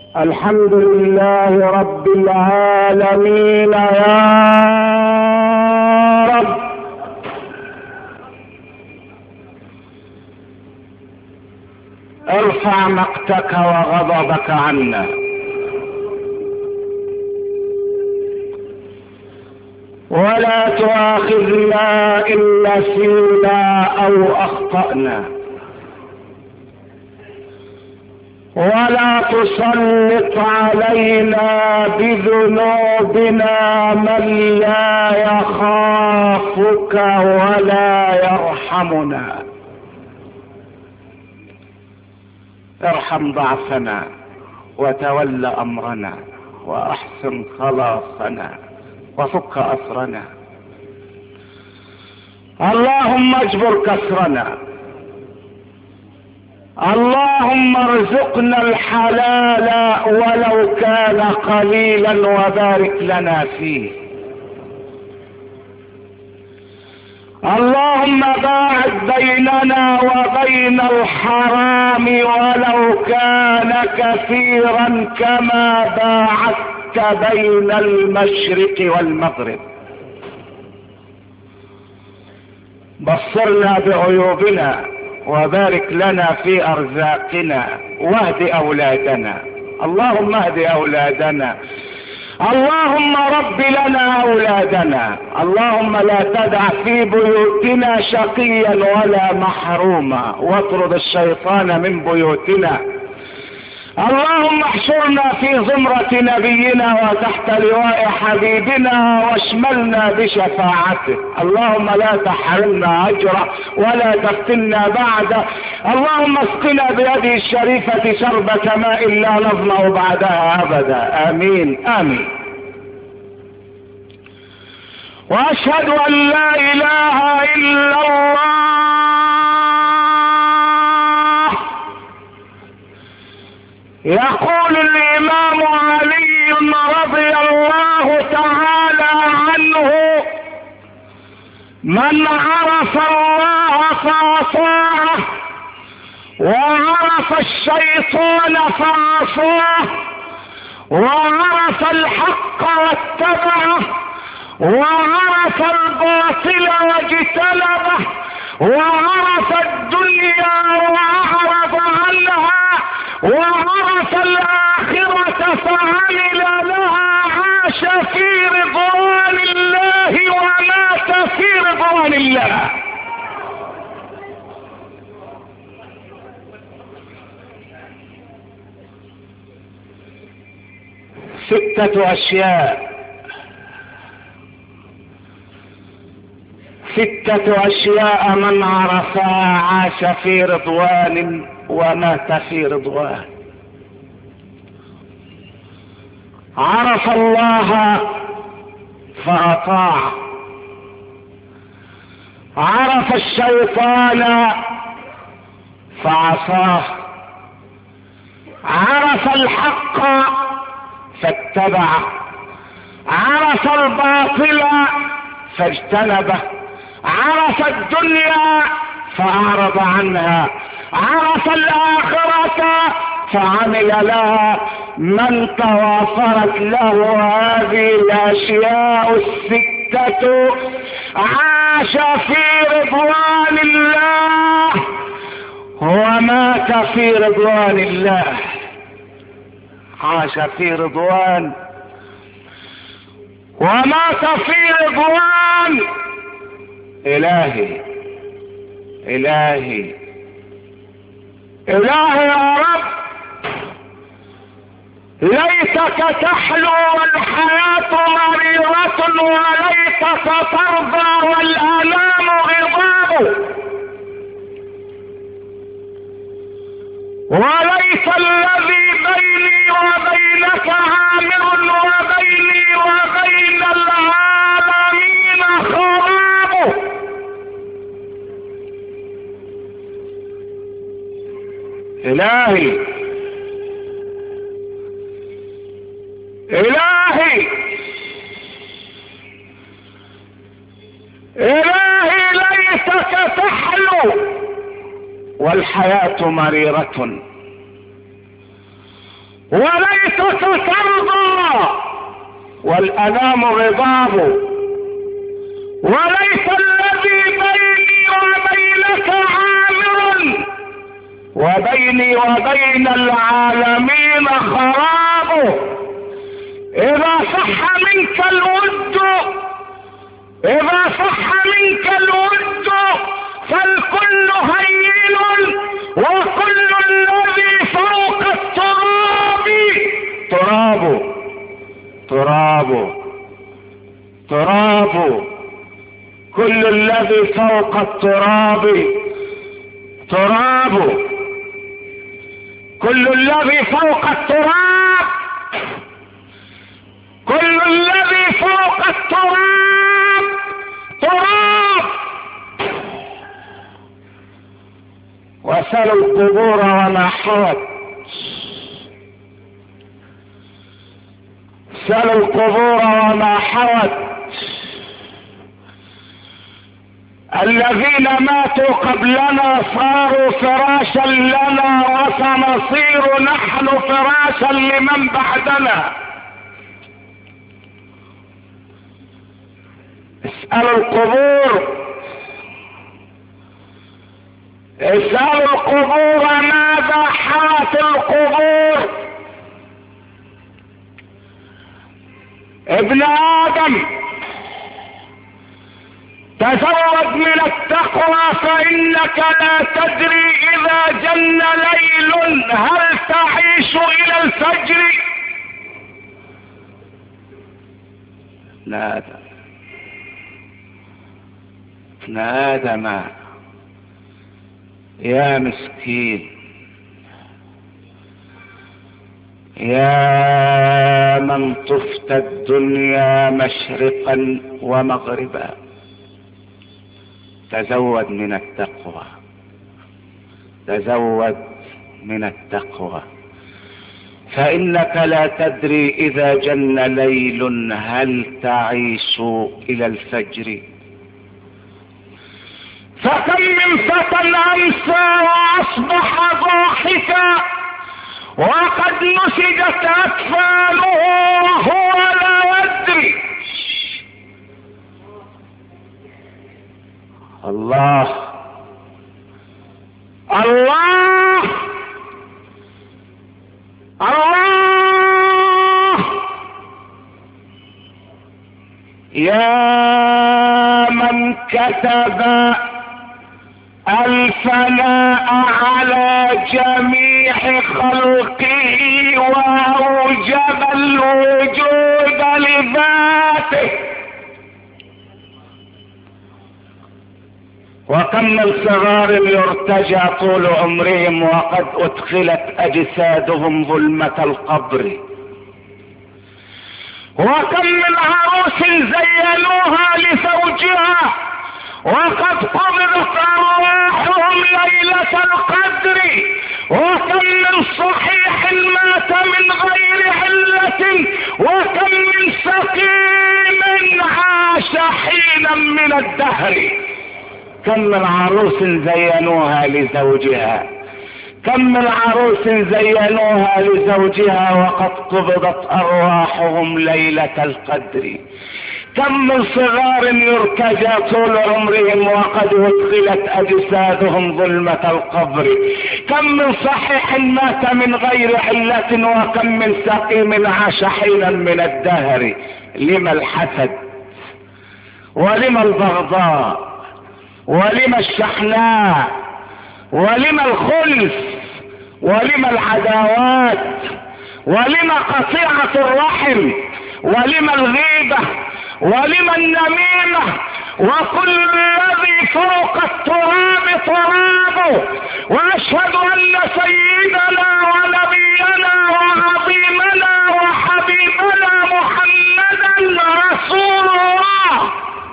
الحمد لله رب العالمين يا رب. ارفع مقتك وغضبك عنا، ولا تؤاخذنا إن نسينا أو أخطأنا، ولا تسلط علينا بذنوبنا من لا يخافك ولا يرحمنا. ارحم ضعفنا وتول أمرنا وأحسن خلاصنا وفك أسرنا. اللهم اجبر كسرنا، اللهم ارزقنا الحلال ولو كان قليلا وبارك لنا فيه. اللهم باعد بيننا وبين الحرام ولو كان كثيرا كما باعدت بين المشرق والمغرب. بصرنا بعيوبنا وبارك لنا في ارزاقنا واهد اولادنا. اللهم اهد اولادنا، اللهم رب لنا اولادنا. اللهم لا تدع في بيوتنا شقيا ولا محروما، واطرد الشيطان من بيوتنا. اللهم احشرنا في زمرة نبينا وتحت لواء حبيبنا واشملنا بشفاعته. اللهم لا تحرمنا اجره ولا تفتنا بعده. اللهم اسقنا بيده الشريفة شربة ماء لا نظمأ بعدها ابدا. امين امين. واشهد ان لا اله الا الله. يقول الامام علي رضي الله تعالى عنه: من عرف الله فعصاه، وعرف الشيطان فعصاه، وعرف الحق واتبعه، وعرف الباطل واجتنبه، وعرف الدنيا واعرض عنها، وعرف الآخرة فعمل لها، عاش في رضوان الله ومات في رضوان الله. ستة أشياء، ستة أشياء من عرفها عاش في رضوان ومات في رضوان. عرف الله فأطاع، عرف الشيطان فعصاه، عرف الحق فاتبعه، عرف الباطل فاجتنبه، عرف الدنيا فأعرض عنها، عرف الآخرة فعمل لها. من توافرت له هذه الأشياء الستة عاش في رضوان الله ومات في رضوان الله. عاش في رضوان ومات في رضوان. إلهي إلهي إلهي يا رب، ليتك تحلو والحياة مريرة، وليتك ترضى والآلام غضاب، وليس الذي بيني وبينك عامر وبيني وبين العالمين خراب. إلهي إلهي إلهي، ليتك تحلو والحياة مريرة، وليتك ترضى والأنام غضاب، وليس الذي بيني وبينك عامر وبيني وبين العالمين خراب. إذا صح منك الود، إذا صح منك الود فالكل هين، وكل الذي فوق التراب تراب تراب تراب، كل الذي فوق التراب تراب، كل الذي فوق التراب، كل الذي فوق التراب تراب. وسلوا القبور وما حوت، سلوا القبور وما حوت. الذين ماتوا قبلنا صاروا فراشا لنا، وسنصير نحن فراشا لمن بعدنا. اسألوا القبور، اسألوا القبور ماذا حوت القبور. ابن آدم تزود من التقوى، فإنك لا تدري إذا جن ليل هل تعيش إلى الفجر. ابن آدم يا مسكين، يا من طفت الدنيا مشرقا ومغربا، تزود من التقوى، تزود من التقوى، فإنك لا تدري إذا جن ليل هل تعيش إلى الفجر. فكم من فتى أمسى وأصبح ضاحكا، وقد نسجت أكفانه وهو لا يدري. الله الله الله، يا من كتب الفناء على جميع خلقه وأوجب الوجود لذاته. وكم من صغار يرتجى طول عمرهم وقد أدخلت أجسادهم ظلمة القبر. وكم من عروس زينوها لزوجها وقد قبضت أرواحهم ليلة القدر. وكم من صحيح مات من غير علة، وكم من سقيم عاش حينا من الدهر. كم من عروس زينوها لزوجها، كم من عروس زينوها لزوجها وقد قبضت أرواحهم ليلة القدر. كم من صغار يرتجى طول عمرهم وقد أدخلت أجسادهم ظلمة القبر. كم من صحيح مات من غير علة، وكم من سقيم عاش حينا من الدهر. لما الحسد، ولما البغضاء، ولما الشحناء، ولما الخلف، ولما العداوات، ولما قطيعة الرحم، ولما الغيبة، ولما النميمة. وكل الذي فوق التراب تراب. واشهد ان سيدنا ونبينا وعظيمنا وحبيبنا محمدا رسول الله.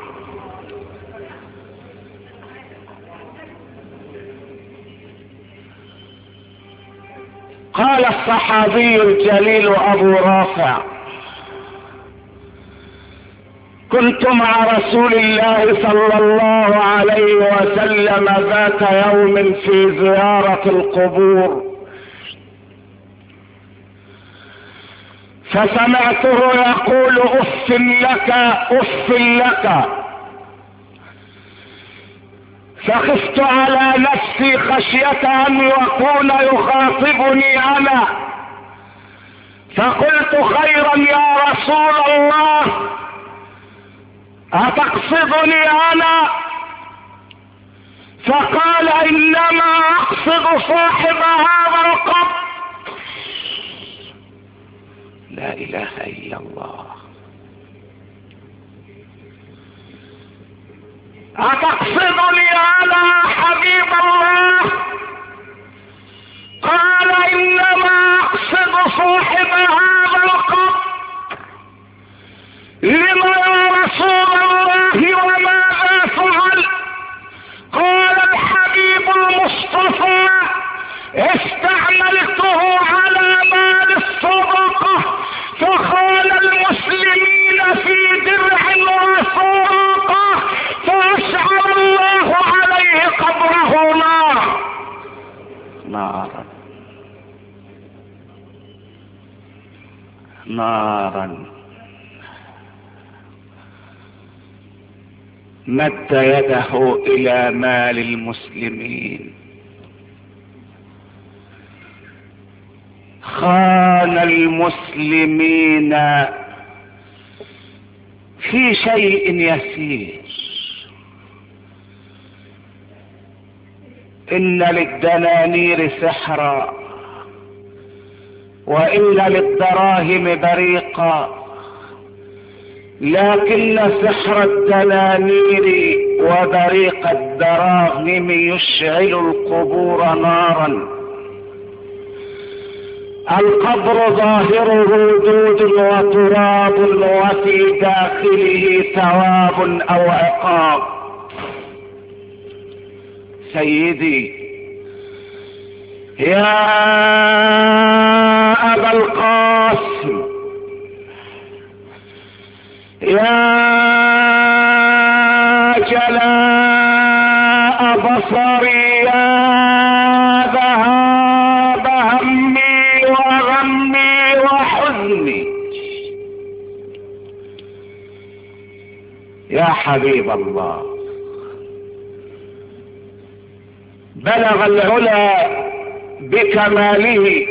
قال الصحابي الجليل ابو رافع: كنت مع رسول الله صلى الله عليه وسلم ذات يوم في زيارة القبور، فسمعته يقول اف لك اف لك، فخفت على نفسي خشية ان يكون يخاطبني انا، فقلت خيرا يا رسول الله، أتقصدني انا؟ فقال انما اقصد صاحب هذا القبر. لا اله الا الله. أتقصدني انا حبيب الله؟ قال انما اقصد صاحب هذا القبر. لما يا رسول الله وماذا فعل؟ قال الحبيب المصطفى استعملته على مال الصدقة، فخال المسلمين في درع وسرقة، فأشعل الله عليه قبره نارا نارا. مد يده الى مال المسلمين، خان المسلمين في شيء يسير. ان للدنانير سحرا وان للدراهم بريقا، لكن سحر الدنانير وبريق الدراهم يشعل القبور نارا. القبر ظاهره دود وتراب وفي داخله ثواب او عقاب. سيدي يا ابا القاسم، يا جلاء بصري، يا ذهاب همي وغمي وحزني، يا حبيب الله. بلغ العلا بكماله،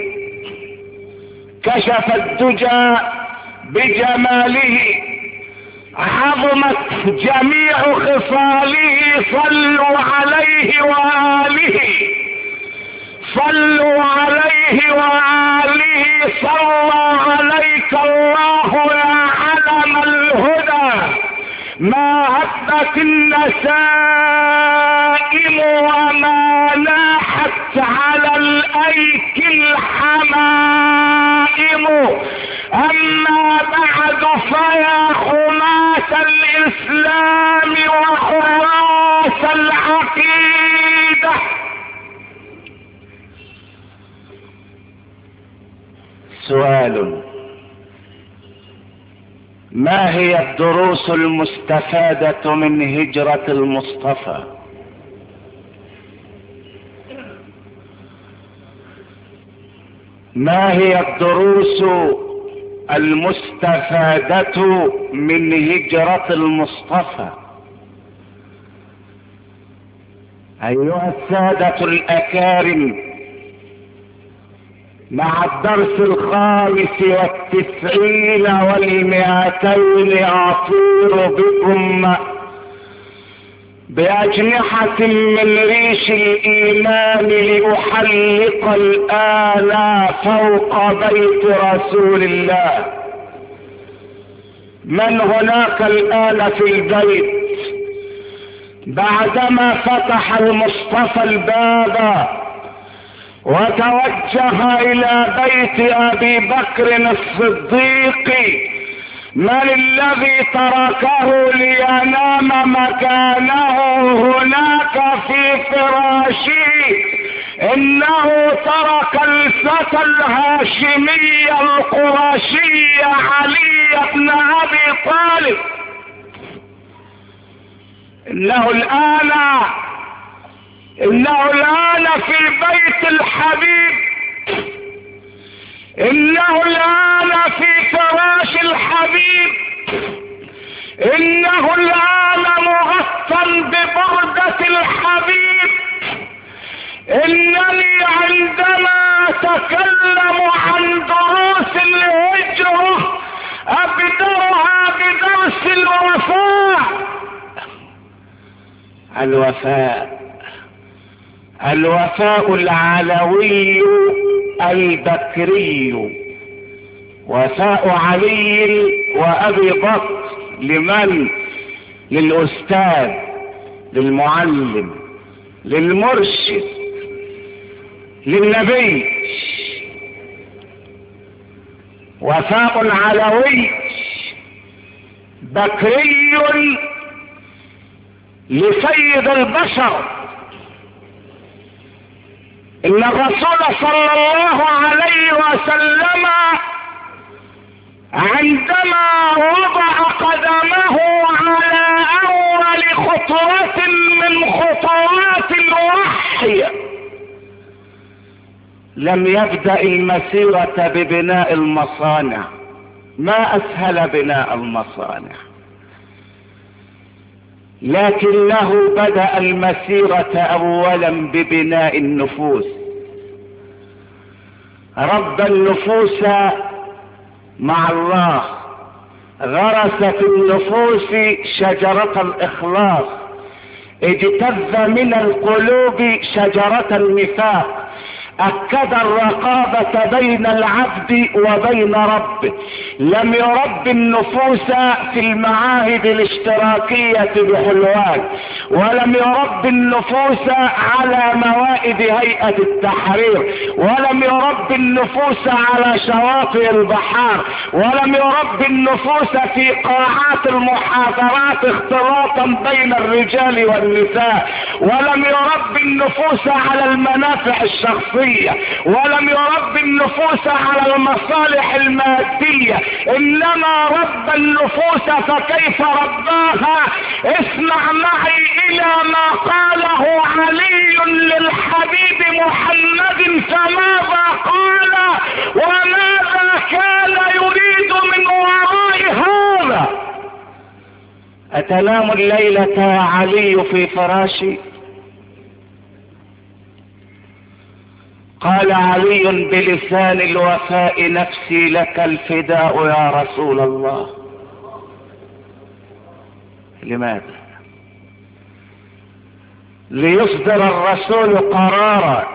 كشف الدجى بجماله، عظمت جميع خصاله. صلوا عليه وآله، صلوا عليه وآله. صلى عليك الله يا علم الهدى، ما هبت النسائم وما لاحت على الأيك الحمائم. أما بعد فيا حماة الإسلام وحراس العقيدة، سؤال: ما هي الدروس المستفادة من هجرة المصطفى؟ ما هي الدروس المستفادة من هجرة المصطفى؟ أيها السادة الأكارم، مع الدرس 95 و200 أطير بكم بأجنحة من ريش الإيمان لأحلق الآن فوق بيت رسول الله. من هناك الآن في البيت بعدما فتح المصطفى الباب وتوجه إلى بيت أبي بكر الصديق؟ من الذي تركه لينام مكانه هناك في فراشه؟ إنه ترك الفتى الهاشمي القرشي علي بن أبي طالب. إنه الآن في بيت الحبيب، إنه الآن في الحبيب إنه الآن مغطى ببردة الحبيب. إنني عندما أتكلم عن دروس الهجرة أبدأها بدرس الوفاء. الوفاء العلوي البكري، وفاء علي وأبي بكر. لمن؟ للأستاذ، للمعلم، للمرشد، للنبي. وفاء علوي بكري لسيد البشر. إن الرسول صلى الله عليه وسلم عندما وضع قدمه على أول خطوة من خطوات الوحي لم يبدأ المسيرة ببناء المصانع. ما أسهل بناء المصانع، لكنه بدأ المسيرة أولا ببناء النفوس. رب النفوس مع الله، غرس في النفوس شجرة الإخلاص، اجتث من القلوب شجرة النفاق، أكد الرقابة بين العبد وبين ربه. لم يرب النفوس في المعاهد الاشتراكية بحلوان، ولم يرب النفوس على موائد هيئة التحرير، ولم يرب النفوس على شواطئ البحار، ولم يرب النفوس في قاعات المحاضرات اختلاطا بين الرجال والنساء، ولم يرب النفوس على المنافع الشخصية، ولم يرب النفوس على المصالح المادية، إنما رب النفوس. فكيف رباها؟ اسمع معي إلى ما قاله علي للحبيب محمد. فماذا قال وماذا كان يريد من وراء هذا؟ أتنام الليلة يا علي في فراشي؟ قال علي بلسان الوفاء: نفسي لك الفداء يا رسول الله. لماذا؟ ليصدر الرسول قرارا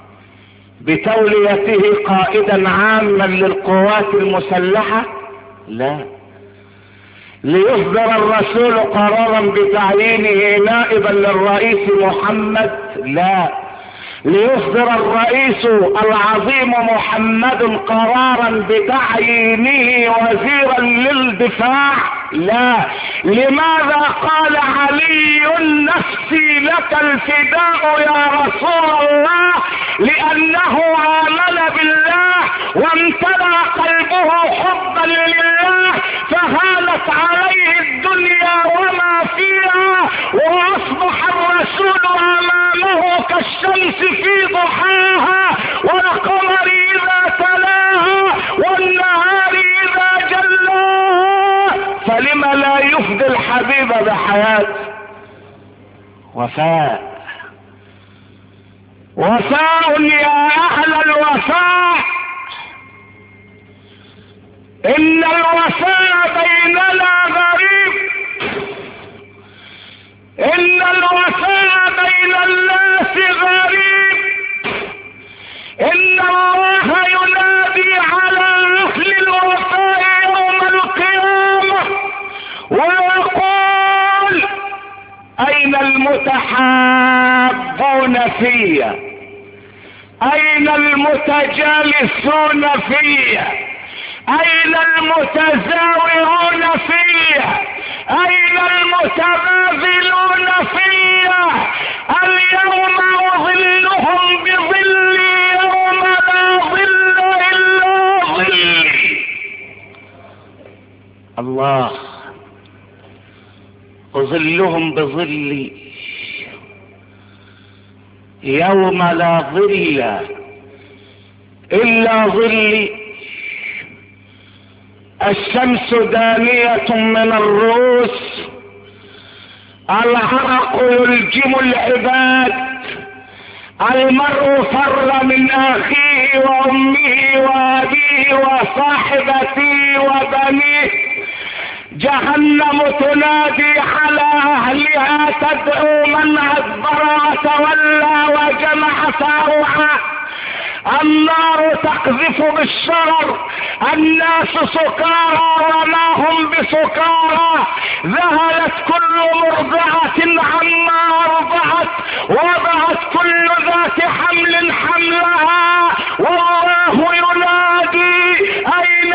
بتوليته قائدا عاما للقوات المسلحة؟ لا. ليصدر الرسول قرارا بتعيينه نائبا للرئيس محمد؟ لا. ليصدر الرئيس العظيم محمد قرارا بتعيينه وزيرا للدفاع؟ لا. لماذا قال علي نفسي لك الفداء يا رسول الله؟ لأنه آمن بالله وامتلأ قلبه حبا لله، فهانت عليه الدنيا وما فيها، وأصبح الرسول أمامه كالشمس في ضحاها، والقمر إذا تلاها، والنهار إذا جلاها. فلم لا يفدي الحبيب بحياته؟ وفاء. وفاء يا أهل الوفاء. إن الوفاء بيننا غريب، إن الوفاء بين الناس غريب. إن الله ينادي على أهل الوفاء يوم القيامة ويقول: أين المتحابون في؟ أين المتجالسون في؟ أين المتزاورون في؟ أين المتبادلون في؟ اليوم أظلهم بظلي يوم لا ظل إلا ظلي. الله: أظلهم بظلي يوم لا ظل إلا ظلي. الشمس دانية من الرؤوس، العرق يلجم العباد، المرء فر من اخيه وامه وابيه وصاحبته وبنيه، جهنم تنادي على اهلها تدعو من ادبر وتولى وجمع فاوعى، النار تقذف بالشرر، الناس سكارى وما هم بسكارى، ذهلت كل مرضعة عما ارضعت، وضعت كل ذات حمل حملها، والله ينادي اين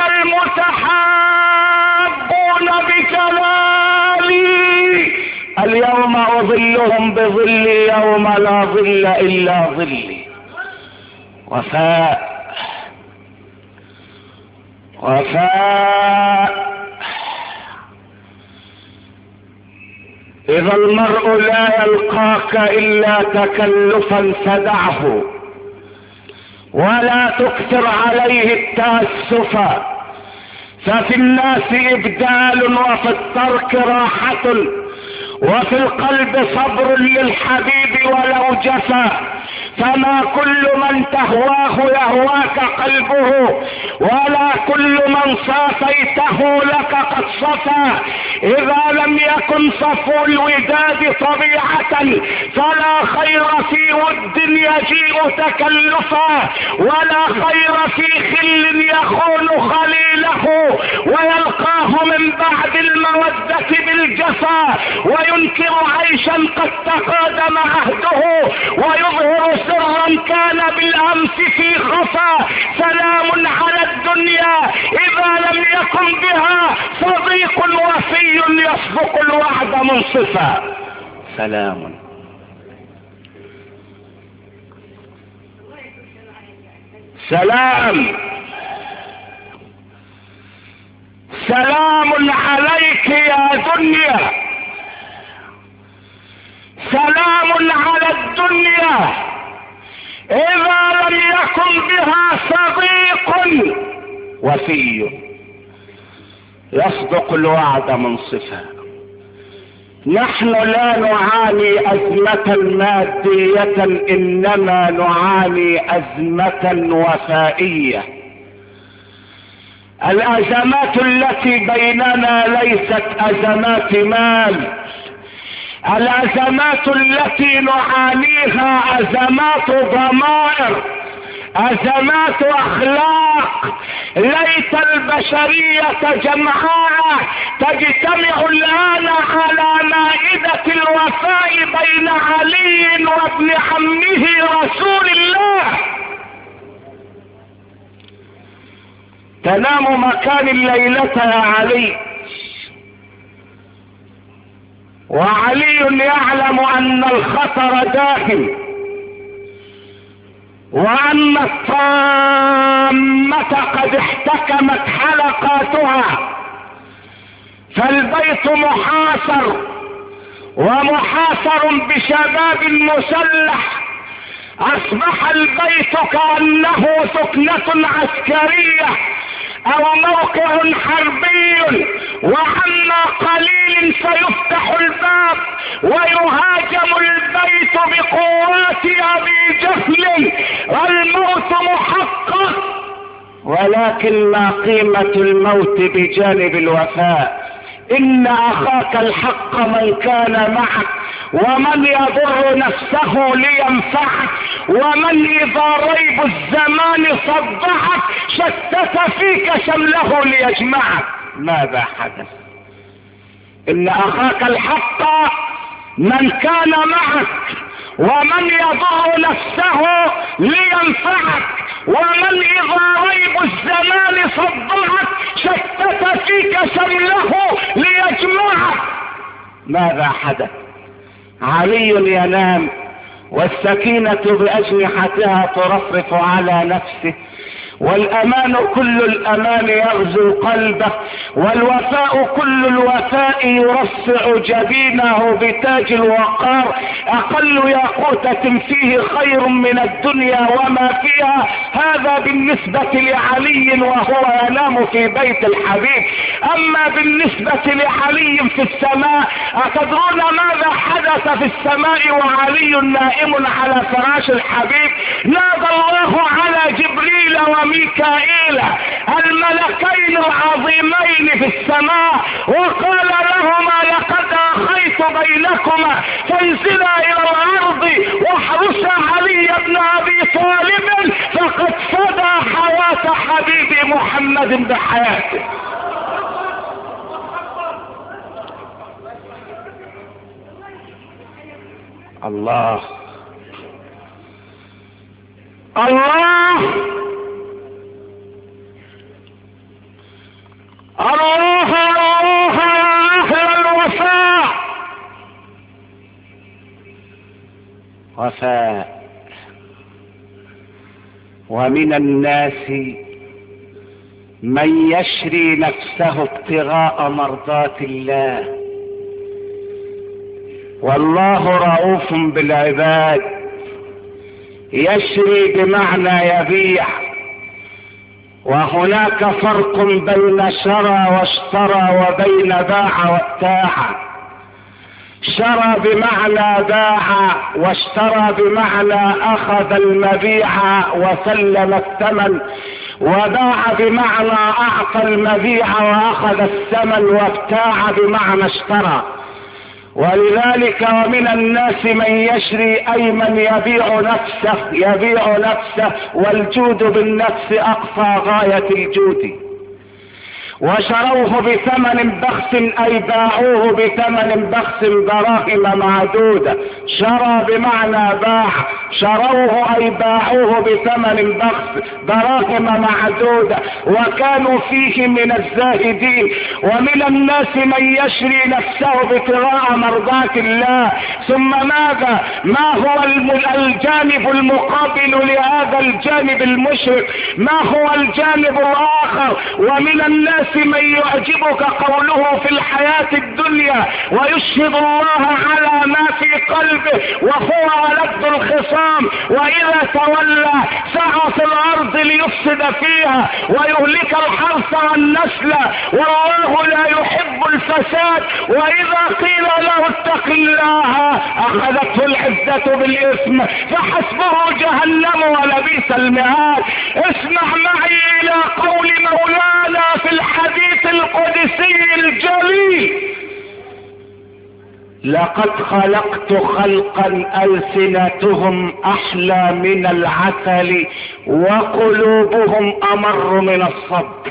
المتحابون بجلالي، اليوم اظلهم بظلي يوم لا ظل الا ظلي. وفاء إذا المرء لا يلقاك إلا تكلفا فدعه، ولا تكثر عليه التأسف، ففي الناس إبدال وفي الترك راحة، وفي القلب صبر للحبيب ولو جفا، فما كل من تهواه يهواك قلبه، ولا كل من صافيته لك قد صفى، إذا لم يكن صفو الوداد طبيعة فلا خير في ود يجيء تكلفا، ولا خير في خل يخون خليله ويلقاه من بعد المودة بالجفا، وينكر عيشا قد تقادم عهده، ويظهر سرا كان بالامس في خفا. سلام على الدنيا اذا لم يكن بها صديق وفي يصدق الوعد منصفا. سلام. سلام سلام عليك يا دنيا، سلام على الدنيا إذا لم يكن بها صديق وفي يصدق الوعد منصفا. نحن لا نعاني أزمة مادية، إنما نعاني أزمة وفائية. الأزمات التي بيننا ليست أزمات مال، الأزمات التي نعانيها أزمات ضمائر، أزمات أخلاق. ليت البشرية جمعاء تجتمع الآن على مائدة الوفاء بين علي وابن عمه رسول الله. تنام مكان الليلة يا علي، وعلي يعلم أن الخطر داخل، وأن الطامة قد احتكمت حلقاتها، فالبيت محاصر، ومحاصر بشباب مسلح. أصبح البيت كأنه سكنة عسكرية أو موقع حربي، وعما قليل سيفتح الباب ويهاجم البيت بقوات أبي جهل. الموت محقق، ولكن ما قيمة الموت بجانب الوفاء؟ إن أخاك الحق من كان معك، ومن يضر نفسه لينفعك، ومن إذا ريب الزمان صدعك شتت فيك شمله ليجمعك. ماذا حدث؟ إن أخاك الحق من كان معك، ومن يضر نفسه لينفعك، ومن إذا ريب الزمان صدعك شتت فيك شمله ليجمعك. ماذا حدث؟ علي ينام والسكينة بأجنحتها ترفرف على نفسه، والأمان كل الأمان يغزو قلبه، والوفاء كل الوفاء يرصع جبينه بتاج الوقار. أقل ياقوتة فيه خير من الدنيا وما فيها. هذا بالنسبة لعلي وهو ينام في بيت الحبيب. أما بالنسبة لعلي في السماء، أتدرون ماذا حدث في السماء وعلي نائم على فراش الحبيب؟ نادى الله على جبريل وميكائيل الملكين العظيمين في السماء وقال لهما: لقد أخيت بينكما، فانزلا إلى الأرض واحرسا علي بن أبي طالب، فقد فدى حياة حبيبي محمد بحياته. الله الله الله الله يا أهل الوفاء. وفاء. ومن الناس من يشري نفسه ابتغاء مرضات الله، والله رؤوف بالعباد. يشري بمعنى يبيع، وهناك فرق بين شرى واشترى وبين باع وابتاع. شرى بمعنى باع، واشترى بمعنى اخذ المبيع وسلم الثمن، وباع بمعنى اعطى المبيع واخذ الثمن، وابتاع بمعنى اشترى. ولذلك ومن الناس من يشري أي من يبيع نفسه، والجود بالنفس أقصى غاية الجود. وشروه بثمن بخس أي باعوه بثمن بخس دراهم معدودة. شرى بمعنى باع، شروه أي باعوه بثمن بخس دراهم معدودة، وكانوا فيه من الزاهدين. ومن الناس من يشري نفسه ابتغاء مرضات الله. ثم ماذا؟ ما هو الجانب المقابل لهذا الجانب المشرك؟ ما هو الجانب الآخر؟ ومن الناس من يعجبك قوله في الحياة الدنيا ويشهد الله على ما في قلبه وهو ولد الخصام، وإذا تولى سعى في الأرض ليفسد فيها ويهلك الحرث والنسل، والله لا يحب الفساد. وإذا قيل له اتق الله أخذته العزة بالإثم فحسبه جهنم ولبئس المهاد. اسمع معي إلى قول مولانا في الحديث القدسي الجليل: لقد خلقت خلقا ألسنتهم أحلى من العسل وقلوبهم أمر من الصبر.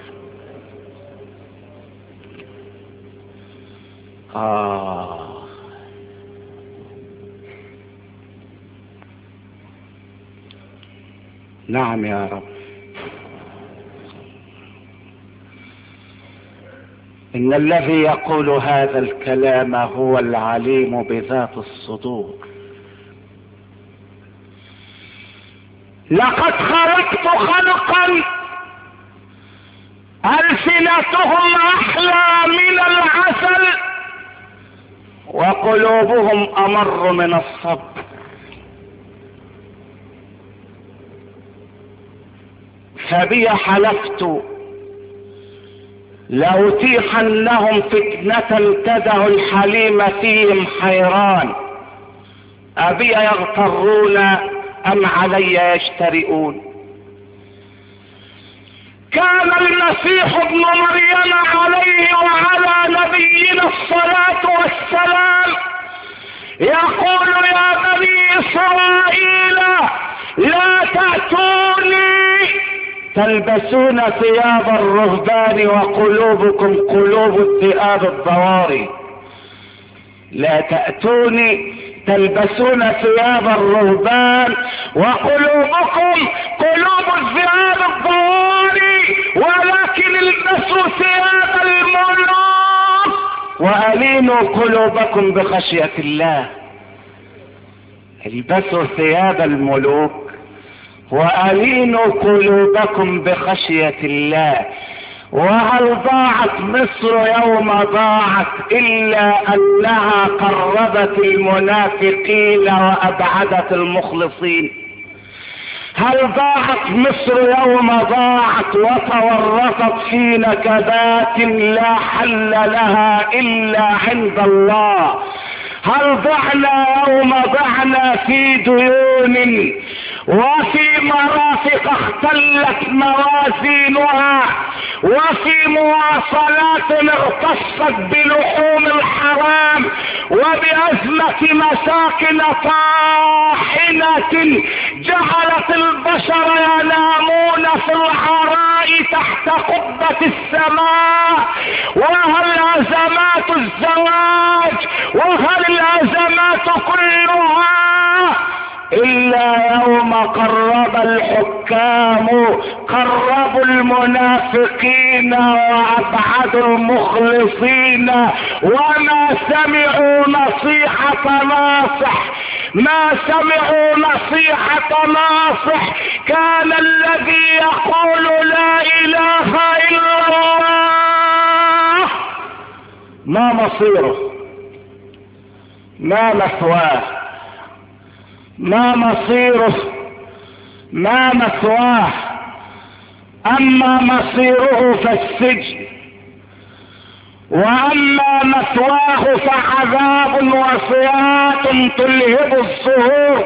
نعم يا رب. إن الذي يقول هذا الكلام هو العليم بذات الصدور. لقد خلقت خلقا ألسنتهم أحلى من العسل وقلوبهم أمر من الصبر. فبي حلفت لأتيحنهم فتنة تدع الحليم فيهم حيران، أبي يغترون أم علي يجترئون. كان المسيح ابن مريم عليه وعلى نبينا الصلاة والسلام يقول: يا بني إسرائيل لا تأتوني تلبسون ثياب الرهبان وقلوبكم قلوب الذئاب الضواري. لا تأتوني تلبسون ثياب الرهبان وقلوبكم قلوب الذئاب الضواري، ولكن البسوا ثياب الملوك وألينوا قلوبكم بخشية الله. البسوا ثياب الملوك وألينوا قلوبكم بخشية الله. وهل ضاعت مصر يوم ضاعت إلا أنها قربت المنافقين وأبعدت المخلصين؟ هل ضاعت مصر يوم ضاعت وتورطت في نكبات لا حل لها إلا عند الله؟ هل ضعنا يوم ضعنا في ديون وفي مرافق اختلت موازينها وفي مواصلات اغتصت بلحوم الحرام وبأزمة مساكن طاحنة جعلت البشر ينامون في العراء تحت قبة السماء؟ وهل أزمات الزواج وهل الأزمات كلها إلا يوم قرب الحكام قربوا المنافقين وأبعدوا المخلصين وما سمعوا نصيحة ناصح، ما سمعوا نصيحة ناصح. كان الذي يقول لا إله إلا الله ما مصيره، ما مثواه، ما مصيره، ما مثواه. أما مصيره فالسجن، وأما مثواه فعذاب وصيات تلهب الصهور.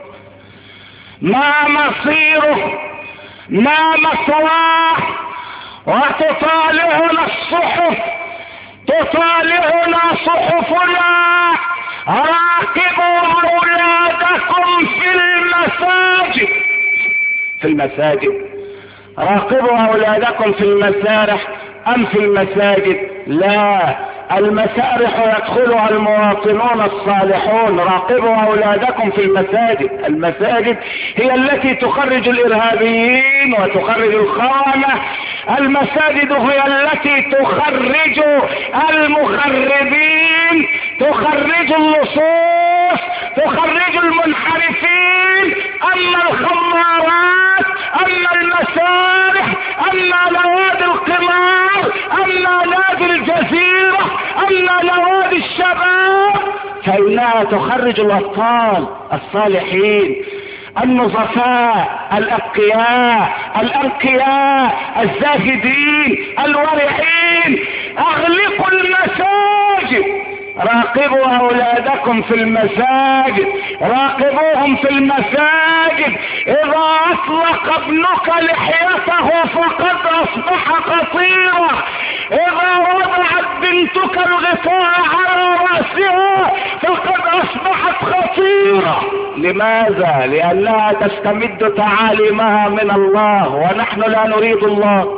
ما مصيره، ما مثواه. وتطالعنا الصحف، تطالعنا صحفنا: راقبوا أولادكم في المساجد. في المساجد. راقبوا أولادكم في المسارح أم في المساجد؟ لا، المسارح يدخلها المواطنون الصالحون. راقبوا أولادكم في المساجد. المساجد هي التي تخرج الإرهابيين وتخرج الخونة. المساجد هي التي تخرج المخربين، تخرج اللصوص، تخرج المنحرفين. أما الخمارات، أما المسارح، أما نوادي القمار، أما نادي الجزيرة، أما نوادي الشباب، فإنها تخرج الأطفال الصالحين النظفاء الأتقياء الأنقياء الزاهدين الورعين. أغلقوا المساجد. راقبوا أولادكم في المساجد، راقبوهم في المساجد. إذا أطلق ابنك لحيته فقد أصبح خطيرا. إذا وضعت بنتك الغطاء على رأسها فقد أصبحت خطيرة. لماذا؟ لأنها تستمد تعاليمها من الله، ونحن لا نريد الله.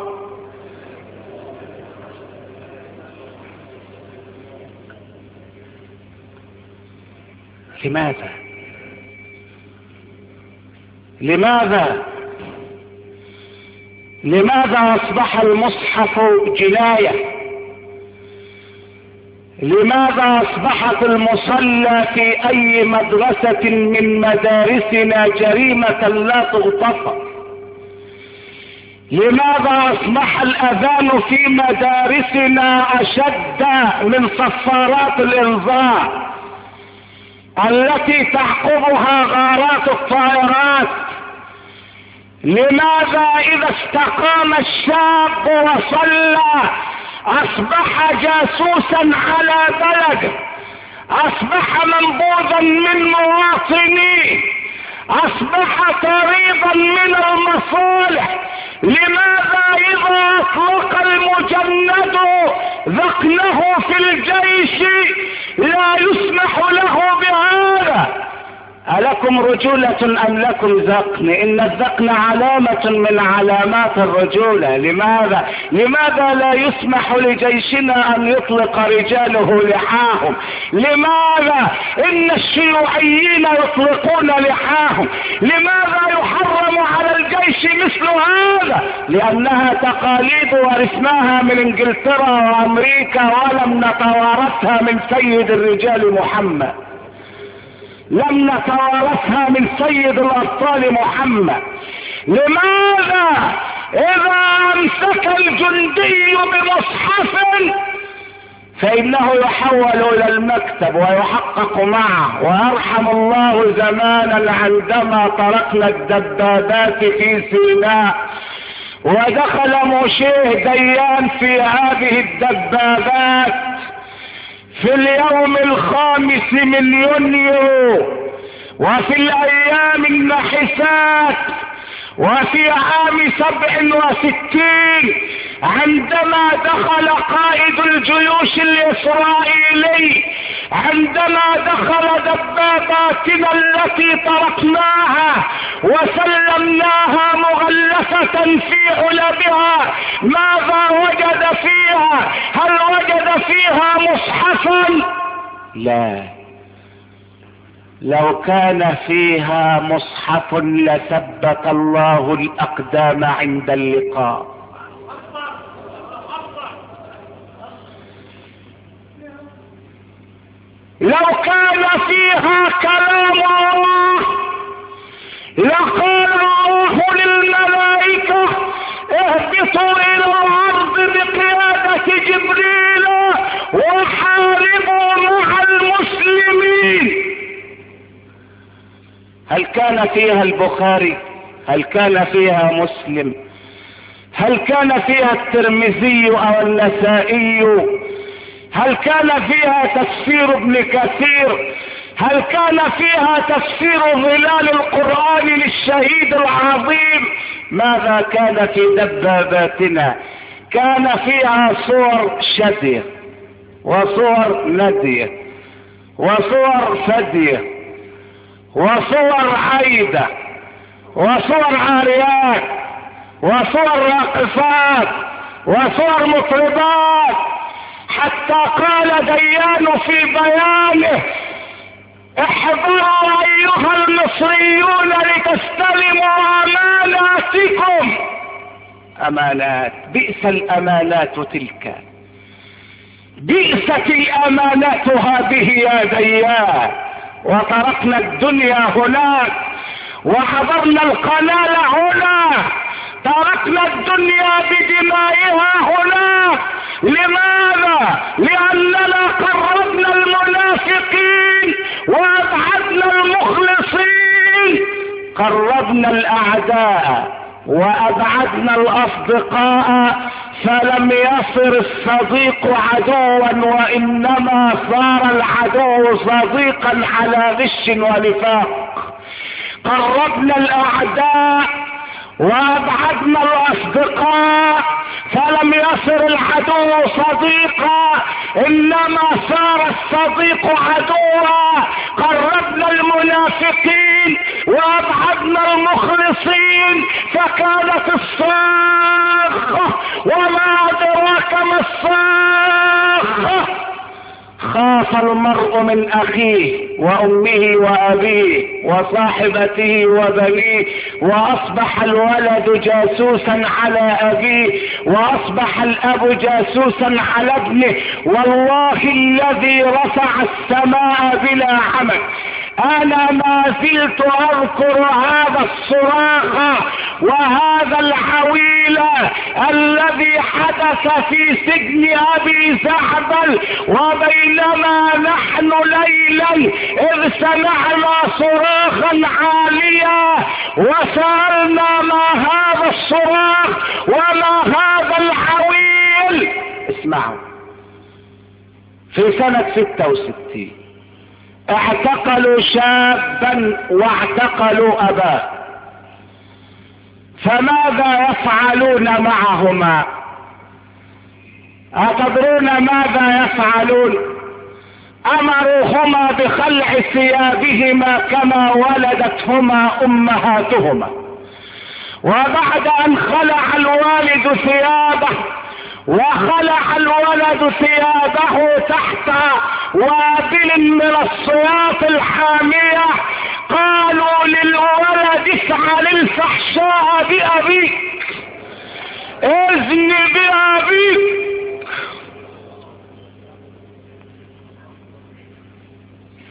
لماذا؟ لماذا؟ لماذا أصبح المصحف جناية؟ لماذا أصبحت المصلى في أي مدرسة من مدارسنا جريمة لا تغتفر؟ لماذا أصبح الأذان في مدارسنا أشد من صفارات الإنذار التي تعقبها غارات الطائرات؟ لماذا إذا استقام الشاب وصلى أصبح جاسوسا على بلده، أصبح منبوذا من مواطنيه، أصبح طريدا من المصالح؟ لماذا إذا أطلق المجند ذقنه في الجيش لا يسمح له بهذا؟ ألكم رجولة أم لكم ذقن؟ إن الذقن علامة من علامات الرجولة. لماذا؟ لماذا لا يسمح لجيشنا أن يطلق رجاله لحاهم؟ لماذا إن الشيوعيين يطلقون لحاهم؟ لماذا يحرم على الجيش مثل هذا؟ لأنها تقاليد ورثناها من إنجلترا وأمريكا ولم نتوارثها من سيد الرجال محمد، لم نتوارثها من سيد الأبطال محمد. لماذا اذا امسك الجندي بمصحف فانه يحول الى المكتب ويحقق معه؟ ويرحم الله زمانا عندما تركنا الدبابات في سيناء ودخل موشيه ديان في هذه الدبابات في اليوم 5 من يونيو وفي الايام النحسات وفي عام 67 عندما دخل قائد الجيوش الاسرائيلي، عندما دخل دباباتنا التي تركناها وسلمناها مغلفة في علبها، ماذا وجد فيها؟ هل وجد فيها مصحفا؟ لا، لو كان فيها مصحف لثبت الله الأقدام عند اللقاء. لو كان فيها كلام الله لقال الله للملائكة اهبطوا إلى الأرض بقيادة جبريل وحاربوا مع المسلمين. هل كان فيها البخاري؟ هل كان فيها مسلم؟ هل كان فيها الترمذي او النسائي؟ هل كان فيها تفسير ابن كثير؟ هل كان فيها تفسير ظلال القرآن للشهيد العظيم؟ ماذا كان في دباباتنا؟ كان فيها صور شدية وصور ندية وصور فدية وصور عايدة وصور عاريات وصور راقصات وصور مطربات، حتى قال ديان في بيانه احذروا ايها المصريون لتستلموا اماناتكم. امانات، بئس الامانات تلك، بئست الامانات هذه يا ديان. وتركنا الدنيا هناك وحضرنا القلال هنا، تركنا الدنيا بدمائها هناك. لماذا؟ لأننا قربنا المنافقين وأبعدنا المخلصين، قربنا الأعداء وأبعدنا الأصدقاء، فلم يصر الصديق عدوا وإنما صار العدو صديقا على غش ونفاق. قربنا الأعداء وأبعدنا الأصدقاء، فلم يصر العدو صديقا إنما صار الصديق عدوا. قربنا المنافقين وأبعدنا المخلصين، فكانت الصاخة. وما أدراك ما الصاخة؟ خاف المرء من اخيه وامه وابيه وصاحبته وبنيه، واصبح الولد جاسوسا على ابيه، واصبح الاب جاسوسا على ابنه. والله الذي رفع السماء بلا عمد، انا ما زلت اذكر هذا الصراخ وهذا العويل الذي حدث في سجن ابي زعبل، وبينما نحن ليلا اذ سمعنا صراخا عاليا وسألنا ما هذا الصراخ وما هذا العويل. اسمعوا، في سنة 66 اعتقلوا شابا واعتقلوا اباه، فماذا يفعلون معهما؟ أتدرون ماذا يفعلون؟ أمروهما بخلع ثيابهما كما ولدتهما أمهاتهما، وبعد أن خلع الوالد ثيابه وخلع الولد ثيابه تحت وابل من الصياط الحامية، قالوا للولد افعل الفحشاء بأبيك، اذن بأبيك.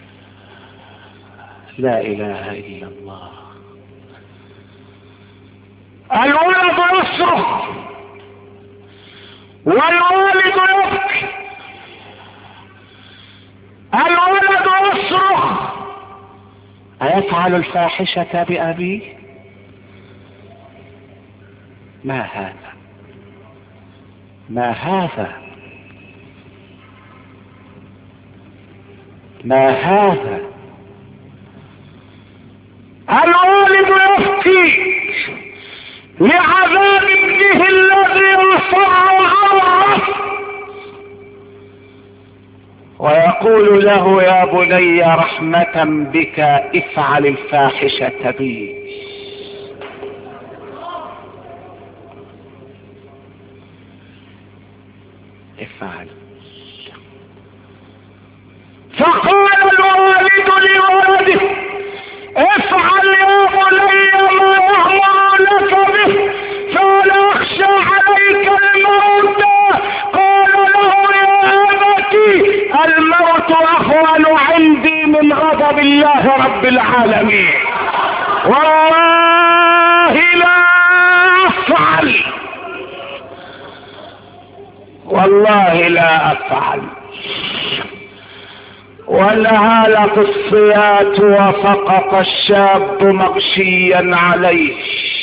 لا اله الا الله. الولد يصرخ والوالد يبكي، الولد يصرخ أيفعل الفاحشة بأبيه؟ ما هذا؟ ما هذا؟ ما هذا؟ الوالد يبكي لعذاب ابنه الذي أصر على الرفض، ويقول له يا بني رحمة بك افعل الفاحشة بي. افعل. فقال الوالد لولده افعل يا بني ما يأمرونك به فلا اخشى عليك الموت. قال له يا أبتي الموت أهون عندي من غضب الله رب العالمين، والله لا أفعل، والله لا أفعل. ونهالت الصيات وسقط الشاب مغشيا عليه،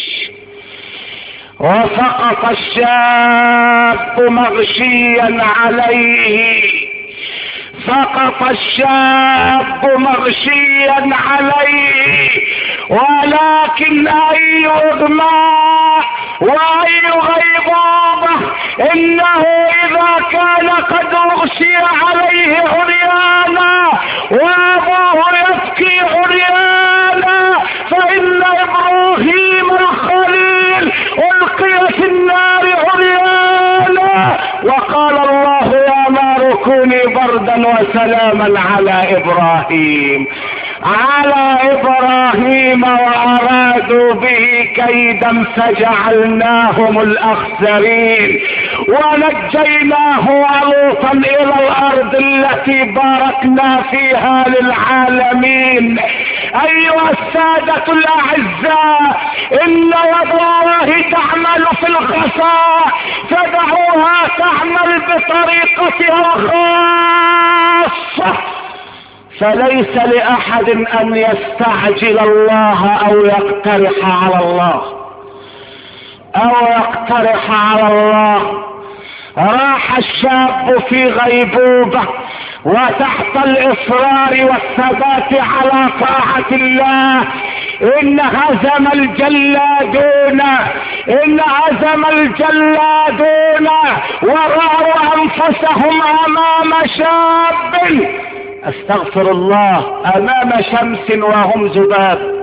وسقط الشاب مغشيا عليه، سقط الشاب مغشيا عليه. ولكن أي إغماء وأي غيبوبة، إنه إذا كان قد أغشي عليه عريانا وأبوه يبكي عريانا فإن إبراهيم الخليل ألقي في النار عريانا، وقال الله يا نار كوني بردا وسلاما على إبراهيم، على إبراهيم، وأرادوا به كيدا فجعلناهم الأخسرين ونجيناه ولوطا إلى الأرض التي باركنا فيها للعالمين. أيها السادة الأعزاء، إن يد الله تعمل في الخفاء فدعوها تعمل بطريقتها الخاصة، فليس لأحد أن يستعجل الله أو يقترح على الله، أو يقترح على الله. راح الشاب في غيبوبة وتحت الإصرار والثبات على طاعة الله. إن هزم الجلادون، إن هزم الجلادون ورأوا أنفسهم أمام شاب، استغفر الله، أمام شمس وهم ذباب،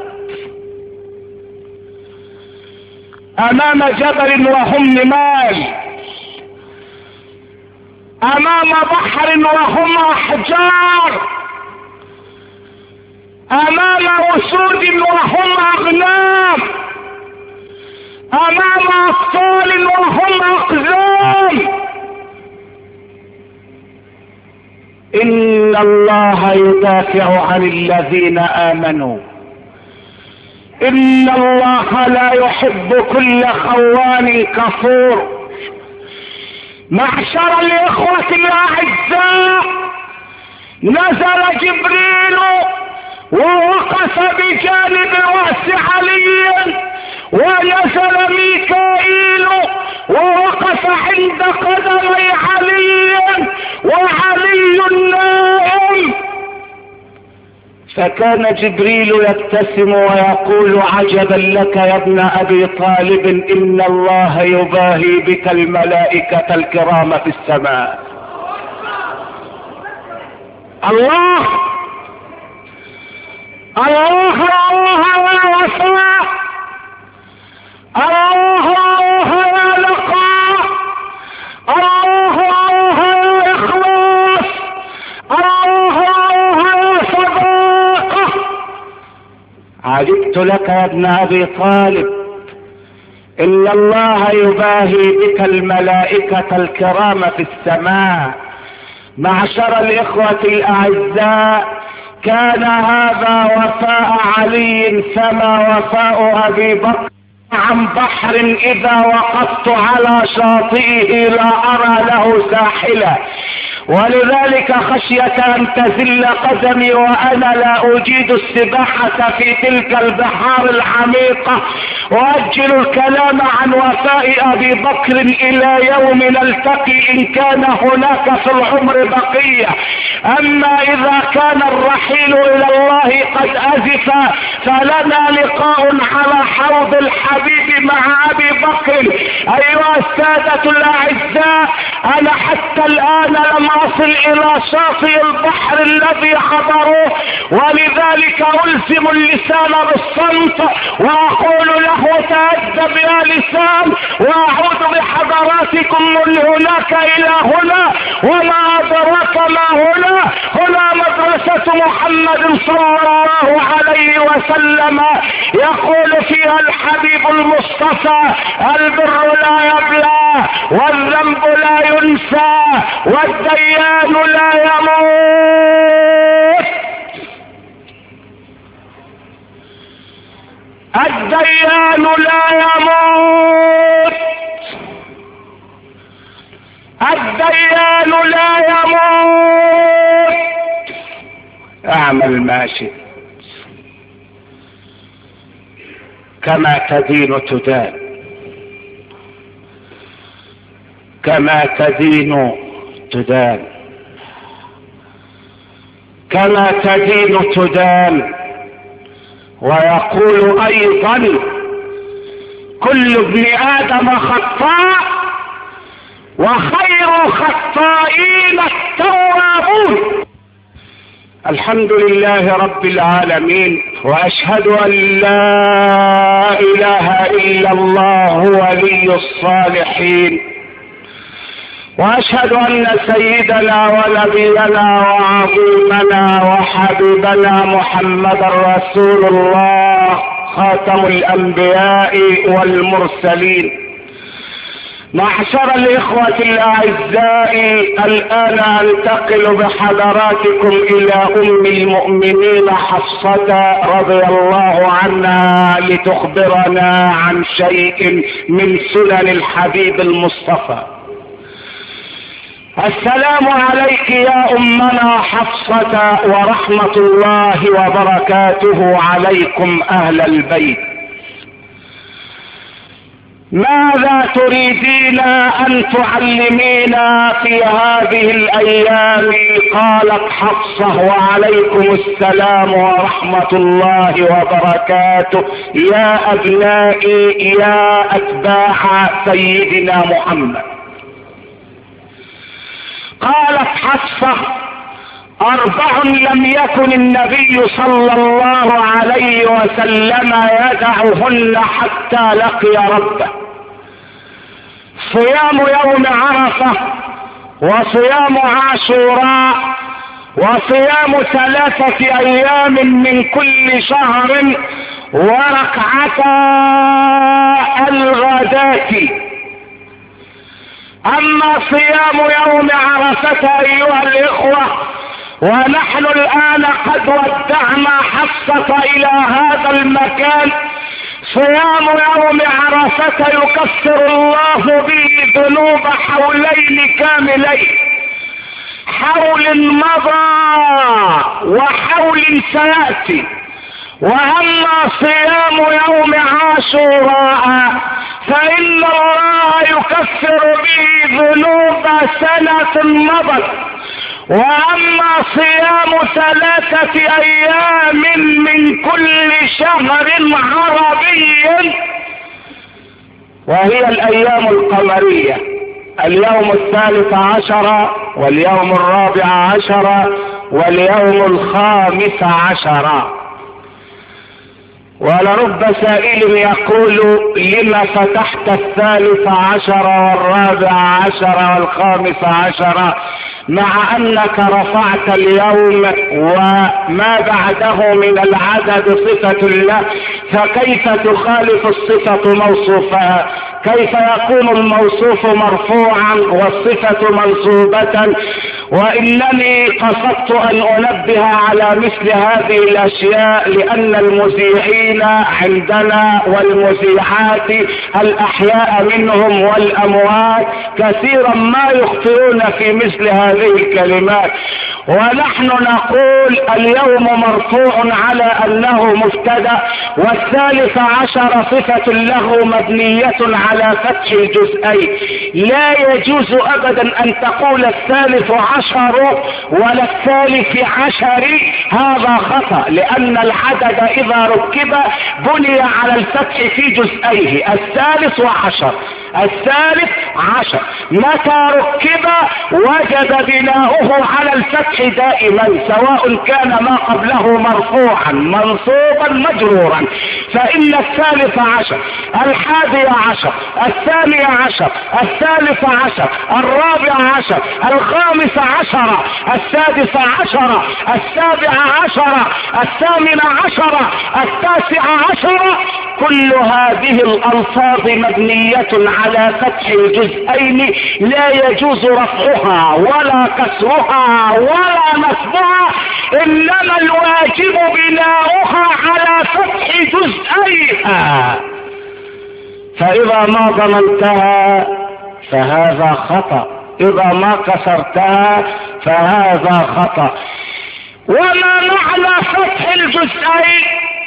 أمام جبل وهم نمال، أمام بحر وهم أحجار، أمام أسود وهم أغنام، أمام أطفال وهم أقزام. إن الله يدافع عن الذين آمنوا، إن الله لا يحب كل خوان كفور. معشر الإخوة الأعزاء، نزل جبريل ووقف بجانب رأس علي، ونزل ميكائيل ووقف عند قدمي علي، وعلي نائم. فكان جبريل يبتسم ويقول عجبا لك يا ابن أبي طالب، إن الله يباهي بك الملائكة الكرام في السماء. الله الله الله يا وفاء، الله الله يا لقاء، الله الله يا إخلاص، الله الله يا صداقة. عجبت لك يا ابن أبي طالب، إن الله يباهي بك الملائكة الكرام في السماء. معشر الإخوة الأعزاء، كان هذا وفاء علي فما وفاء أبي بكر عن بحر إذا وقفت على شاطئه لا أرى له ساحلا، ولذلك خشية أن تزل قدمي وأنا لا أجيد السباحة في تلك البحار العميقة، وأجل الكلام عن وفاء أبي بكر إلى يوم نلتقي إن كان هناك في العمر بقية. أما إذا كان الرحيل إلى الله قد أزف فلنا لقاء على حوض الحبيب مع أبي بكر. أيها السادة الأعزاء، أنا حتى الآن لم أصل إلى شاطئ البحر الذي حضروه، ولذلك ألزم اللسان بالصمت وأقول له تأدب يا لسان، وأعود بحضراتكم من هناك إلى هنا. وما أدراك ما هنا؟ هنا مدرسة محمد صلى الله عليه وسلم، يقول فيها الحبيب المصطفى: البر لا يبلى، والذنب لا ينسى، والديان لا يموت. الديان لا يموت، الديان لا يموت. اعمل ما شئت، كما تدين تدان، كما تدين تدان، كما تدين تدان. ويقول ايضا: كل ابن ادم خطاء وخير الخطائين التوابون. الحمد لله رب العالمين، واشهد ان لا اله الا الله ولي الصالحين، واشهد ان سيدنا ونبينا وعظيمنا وحبيبنا محمدا رسول الله خاتم الانبياء والمرسلين. معشر الاخوة الاعزاء، الان انتقل بحضراتكم الى ام المؤمنين حفصة رضي الله عنها لتخبرنا عن شيء من سنن الحبيب المصطفى. السلام عليك يا امنا حفصة، ورحمة الله وبركاته عليكم اهل البيت. ماذا تريدين ان تعلمينا في هذه الايام؟ قالت حفصة: وعليكم السلام ورحمة الله وبركاته يا ابنائي يا اتباع سيدنا محمد. قالت حفصة: 4 لم يكن النبي صلى الله عليه وسلم يدعهن حتى لقي ربه: صيام يوم عرفة، وصيام عاشوراء، وصيام 3 أيام من كل شهر، وركعتا الغداة. اما صيام يوم عرفة ايها الاخوة، ونحن الان قد ودعنا حفصة الى هذا المكان. صيام يوم عرفة يكفر الله به ذنوب حولين كاملين، حول مضى وحول سيأتي. واما صيام يوم عاشوراء فان الله يكفر به ذنوب سنة مضت. واما صيام 3 ايام من كل شهر عربي، وهي الايام القمرية: اليوم 13 واليوم 14 واليوم 15. ولرب سائل يقول: لما فتحت 13 وال14 وال15؟ مع انك رفعت اليوم وما بعده من العدد صفة له، فكيف تخالف الصفة موصوفها؟ كيف يكون الموصوف مرفوعا والصفة منصوبة؟ وإنني قصدت أن أنبه على مثل هذه الأشياء لأن المذيعين عندنا والمذيعات الأحياء منهم والأموات كثيرا ما يخطئون في مثل هذه الكلمات. ونحن نقول اليوم مرفوع على أنه مبتدأ، والثالث عشر صفة له مبنية على فتح الجزئين. لا يجوز أبدا أن تقول الثالث عشر ولا الثالث عشر، هذا خطأ، لأن العدد إذا ركب بني على الفتح في جزئيه، الثالث وعشر. الثالث عشر متى ركب وجد بناؤه على الفتح دائما، سواء كان ما قبله مرفوعا منصوبا مجرورا. فإن الثالث عشر، الحادي عشر، الثاني عشر، الثالث عشر، الرابع عشر، الخامس عشر، السادس عشر، السابع عشر، الثامن عشر، التاسع عشر، كل هذه الألفاظ مبنية على فتح الجزئين، لا يجوز رفعها ولا كسرها ولا نصبها، إنما الواجب بناؤها على فتح جزئيها. فإذا ما ضمنتها فهذا خطأ، إذا ما كسرتها فهذا خطأ. وما معنى فتح الجزئين؟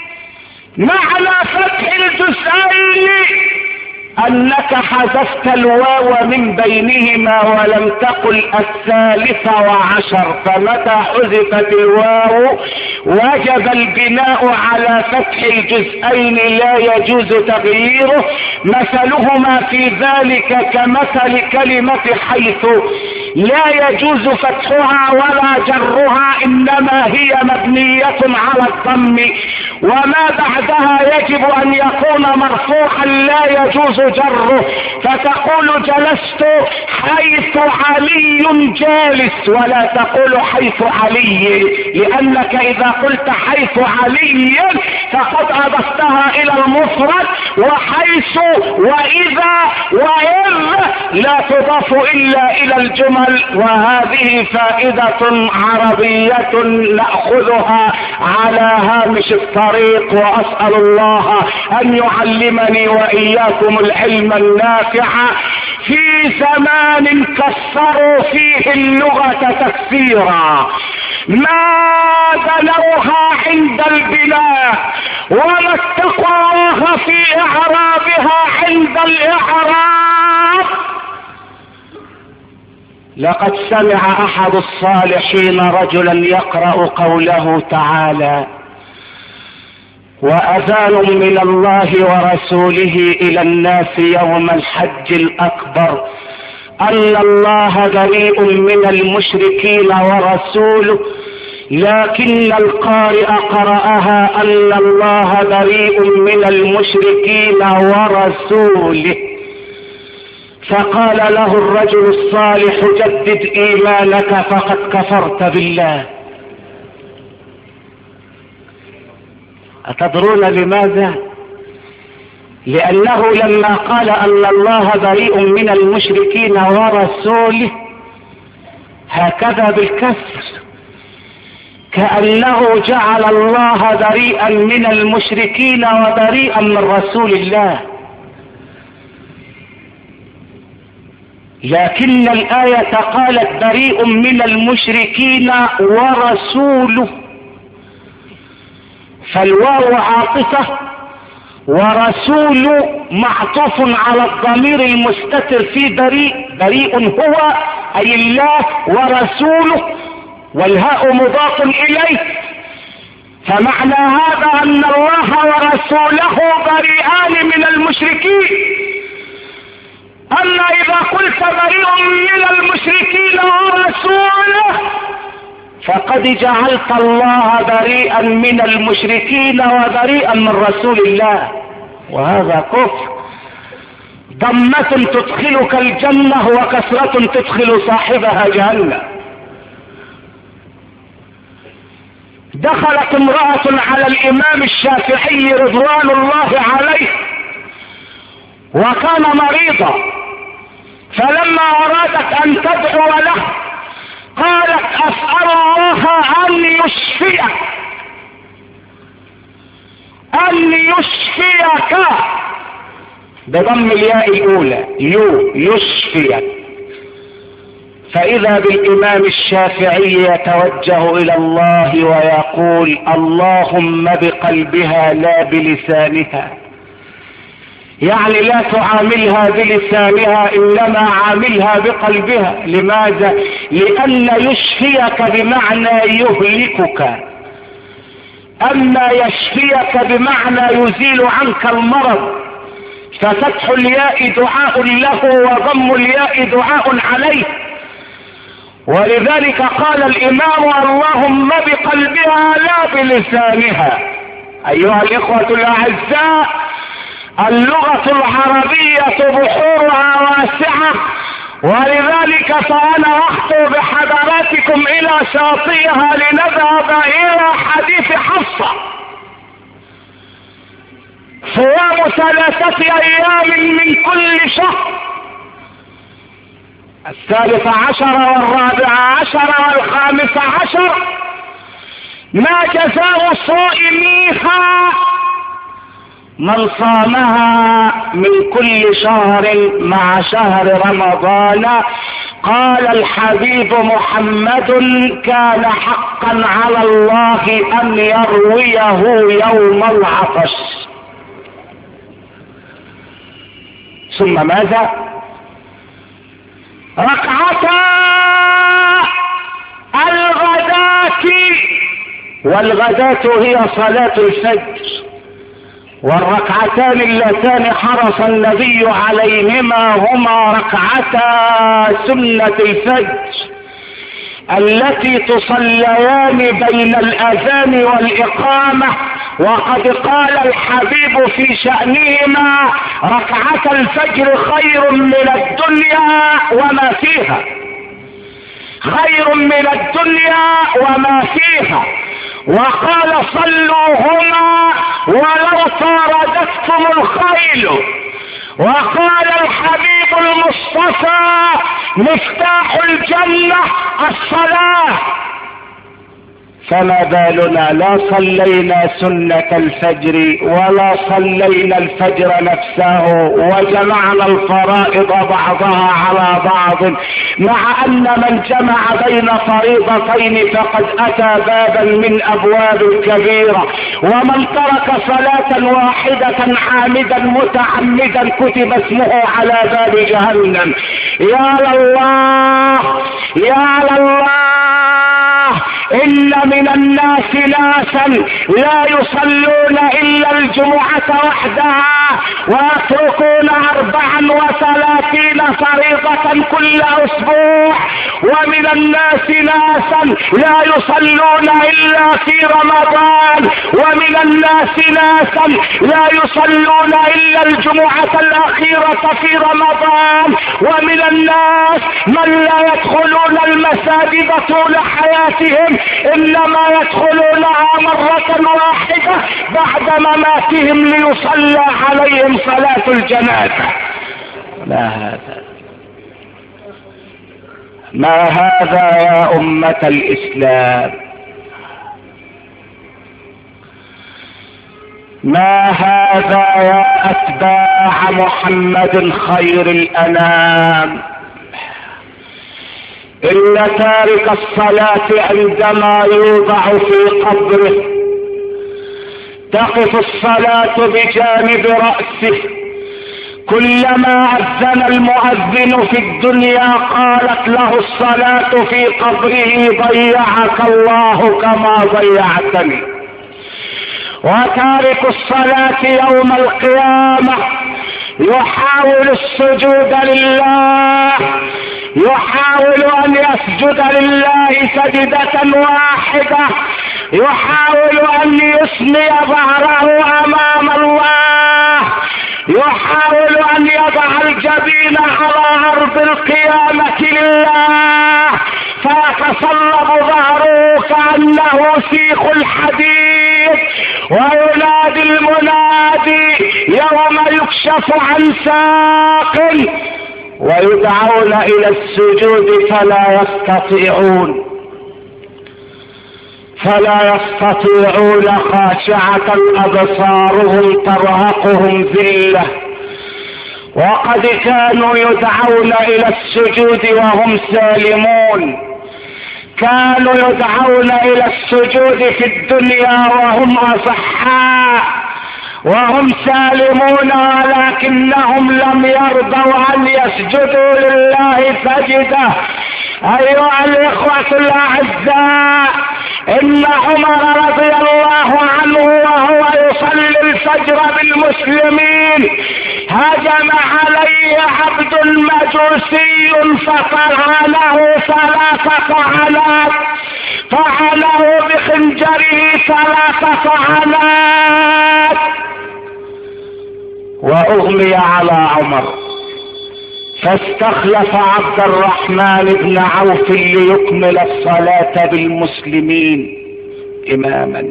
معنى فتح الجزئين أنك حذفت الواو من بينهما ولم تقل الثالث وعشر، فمتى حذفت الواو وجب البناء على فتح الجزئين لا يجوز تغييره. مثلهما في ذلك كمثل كلمة حيث، لا يجوز فتحها ولا جرها، إنما هي مبنية على الضم، وما بعدها يجب أن يكون مرفوعا لا يجوز جره. فتقول جلست حيث علي جالس، ولا تقول حيث علي، لأنك إذا قلت حيث علي فقد أضفتها إلى المفرد، وحيث وإذا وإذ لا تضاف إلا إلى الجمل. وهذه فائدة عربية نأخذها على هامش الطريق، وأسأل الله أن يعلمني وإياكم العلم النافع في زمان كسروا فيه اللغة تكسيرا، ما بنوها عند البناء ولا اتقوا الله في إعرابها عند الإعراب. لقد سمع أحد الصالحين رجلا يقرأ قوله تعالى: وأذان من الله ورسوله إلى الناس يوم الحج الأكبر أن الله بريء من المشركين ورسوله، لكن القارئ قرأها أن الله بريء من المشركين ورسوله. فقال له الرجل الصالح: جدد إيمانك فقد كفرت بالله. أتدرون لماذا؟ لأنه لما قال أن الله بريء من المشركين ورسوله هكذا بالكسر، كأنه جعل الله بريئا من المشركين وبريئا من رسول الله. لكن الآية قالت بريء من المشركين ورسوله، فالواو عاطفة، ورسول معطوف على الضمير المستتر في بريء. بريء هو أي الله ورسوله، والهاء مضاف إليه. فمعنى هذا أن الله ورسوله بريئان من المشركين. أما إذا قلت بريء من المشركين ورسوله فقد جعلت الله بريئا من المشركين وبريئا من رسول الله، وهذا كفر. ضمة تدخلك الجنة وكسرة تدخل صاحبها جهنم. دخلت امرأة على الامام الشافعي رضوان الله عليه وكان مريضا، فلما ارادت ان تدعو له قالت اسأل الله ان يشفيك، ان يشفيك بضم الياء الاولى يشفيك. فاذا بالامام الشافعي يتوجه الى الله ويقول اللهم بقلبها لا بلسانها، يعني لا تعاملها بلسانها انما عاملها بقلبها. لماذا؟ لان يشفيك بمعنى يهلكك، اما يشفيك بمعنى يزيل عنك المرض، ففتح الياء دعاء له وضم الياء دعاء عليه. ولذلك قال الامام اللهم بقلبها لا بلسانها. ايها الاخوة الاعزاء، اللغة العربية بحورها واسعة، ولذلك فانا اخطو بحضراتكم الى شاطئها لنذهب الى حديث حفصة. صيام 3 ايام من كل شهر، 13 و14 و15، ما جزاء صائميها؟ من صامها من كل شهر مع شهر رمضان. قال الحبيب محمد كان حقا على الله ان يرويه يوم العطش. ثم ماذا؟ ركعتا الغداة، والغداة هي صلاة الفجر، والركعتان اللتان حرص النبي عليهما هما ركعتا سنة الفجر التي تصليان بين الأذان والإقامة. وقد قال الحبيب في شأنهما ركعة الفجر خير من الدنيا وما فيها، خير من الدنيا وما فيها. وقال صلوهما ولو طاردتكم الخيل. وقال الحبيب المصطفى مفتاح الجنة الصلاة. فما بالنا لا صلينا سنة الفجر ولا صلينا الفجر نفسه وجمعنا الفرائض بعضها على بعض، مع ان من جمع بين فريضتين فقد اتى بابا من ابواب الكبيرة، ومن ترك صلاة واحدة عامدا متعمدا كتب اسمه على باب جهنم. يا لله يا لله، إن من الناس ناسا لا يصلون إلا الجمعة وحدها ويتركون 34 فريضة كل أسبوع. ومن الناس ناسا لا يصلون إلا في رمضان، ومن الناس ناسا لا يصلون إلا الجمعة الأخيرة في رمضان. ومن الناس من لا يدخلون المساجد طول حياتهم، إنما يدخلونها مرة واحدة بعد مماتهم ليصلى عليهم صلاة الجنازة. ما هذا يا أمة الإسلام؟ ما هذا يا أتباع محمد خير الأنام؟ إن تارك الصلاة عندما يوضع في قبره تقف الصلاة بجانب رأسه، كلما أذن المؤذن في الدنيا قالت له الصلاة في قبره ضيعك الله كما ضيعتني. وتارك الصلاة يوم القيامة يحاول السجود لله، يحاول ان يسجد لله سجدة واحدة، يحاول ان يثني ظهره امام الله، يحاول ان يضع الجبين على ارض القيامة لله، فيقف يتصلب ظهره كأنه سيخ الحديد، وينادي المنادي يوم يكشف عن ساق ويدعون إلى السجود فلا يستطيعون خاشعة أبصارهم ترهقهم ذلة. وقد كانوا يدعون إلى السجود وهم سالمون، كانوا يدعون إلى السجود في الدنيا وهم أصحاء وهم سالمون، ولكنهم لم يرضوا أن يسجدوا لله سجدة. أيها الإخوة الأعزاء، إن عمر رضي الله عنه وهو يصلي الفجر بالمسلمين هجم عليه عبد مجوسي فطعنه 3 طعنات، طعنه بخنجره 3 طعنات وأغمي على عمر، فاستخلف عبد الرحمن بن عوف ليكمل الصلاة بالمسلمين إماما.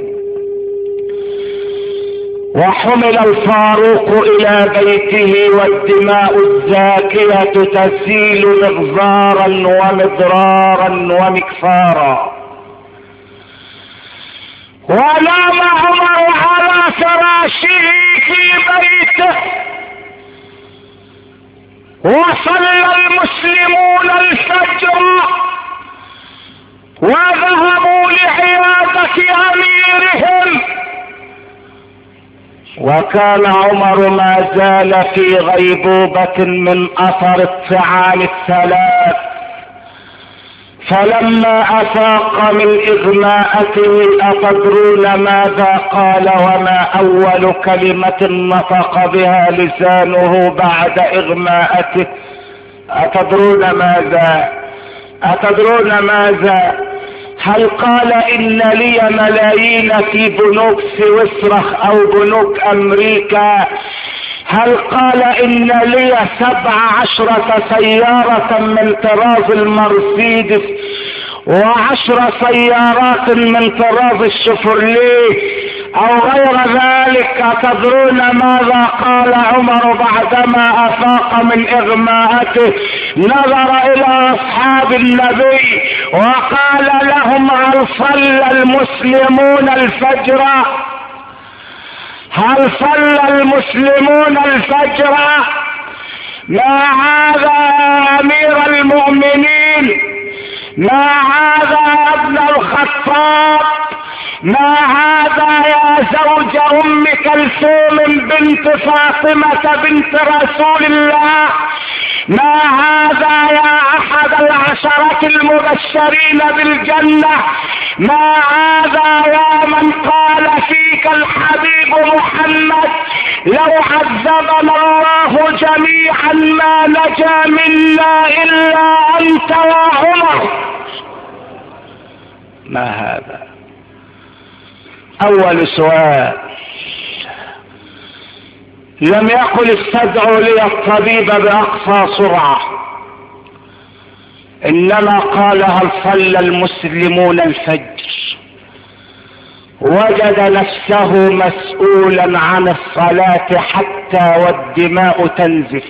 وحمل الفاروق إلى بيته والدماء الزاكية تسيل مغزارا ومضرارا ومكفارا. ونام عمر على فراشه في بيته، وصلى المسلمون الفجر وذهبوا لعيادة أميرهم، وكان عمر ما زال في غيبوبة من أثر الطعام 3. فلما أفاق من إغماءته أتدرون ماذا قال وما أول كلمة نطق بها لسانه بعد إغماءته؟ أتدرون ماذا؟ هل قال إن لي ملايين في بنوك سويسرا أو بنوك أمريكا؟ هل قال إن لي 17 سيارة من طراز المرسيدس و10 سيارات من طراز الشيفروليه أو غير ذلك؟ أتدرون ماذا قال عمر بعدما أفاق من إغماءته؟ نظر إلى أصحاب النبي وقال لهم: هل صلى المسلمون الفجر؟ هل صلى المسلمون الفجر؟ ما هذا يا أمير المؤمنين؟ ما هذا يا ابن الخطاب؟ ما هذا يا زوج أم كلثوم بنت فاطمة بنت رسول الله؟ ما هذا يا أحد 10 المبشرين بالجنة؟ ما هذا يا من قال فيك الحبيب محمد: لو عذبنا الله جميعا ما نجا منا إلا أنت وعمر؟ ما هذا؟ أول سؤال. لم يقل: استدعوا لي الطبيب بأقصى سرعة، إنما قال: هل صلى المسلمون الفجر؟ وجد نفسه مسؤولا عن الصلاة حتى والدماء تنزف،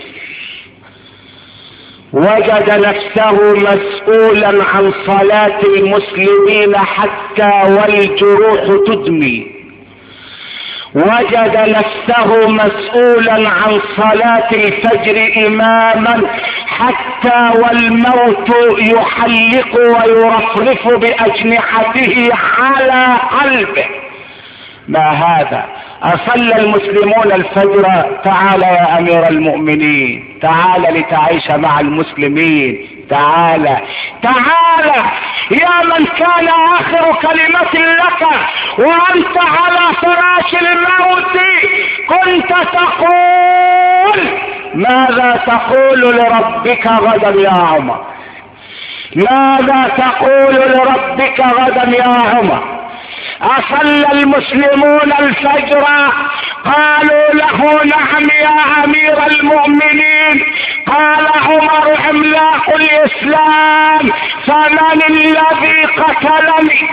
وجد نفسه مسؤولا عن صلاة المسلمين حتى والجروح تدمي، وجد نفسه مسؤولا عن صلاة الفجر إماما حتى والموت يحلق ويرفرف بأجنحته على قلبه. ما هذا؟ أصلى المسلمون الفجر؟ تعال يا أمير المؤمنين، تعال لتعيش مع المسلمين، تعال يا من كان آخر كلمة لك وأنت على فراش الموت كنت تقول: ماذا تقول لربك غدا يا عمر؟ ماذا تقول لربك غدا يا عمر؟ أصلى المسلمون الفجر قالوا له نعم يا امير المؤمنين. قال عمر عملاق الاسلام فمن الذي قتلني؟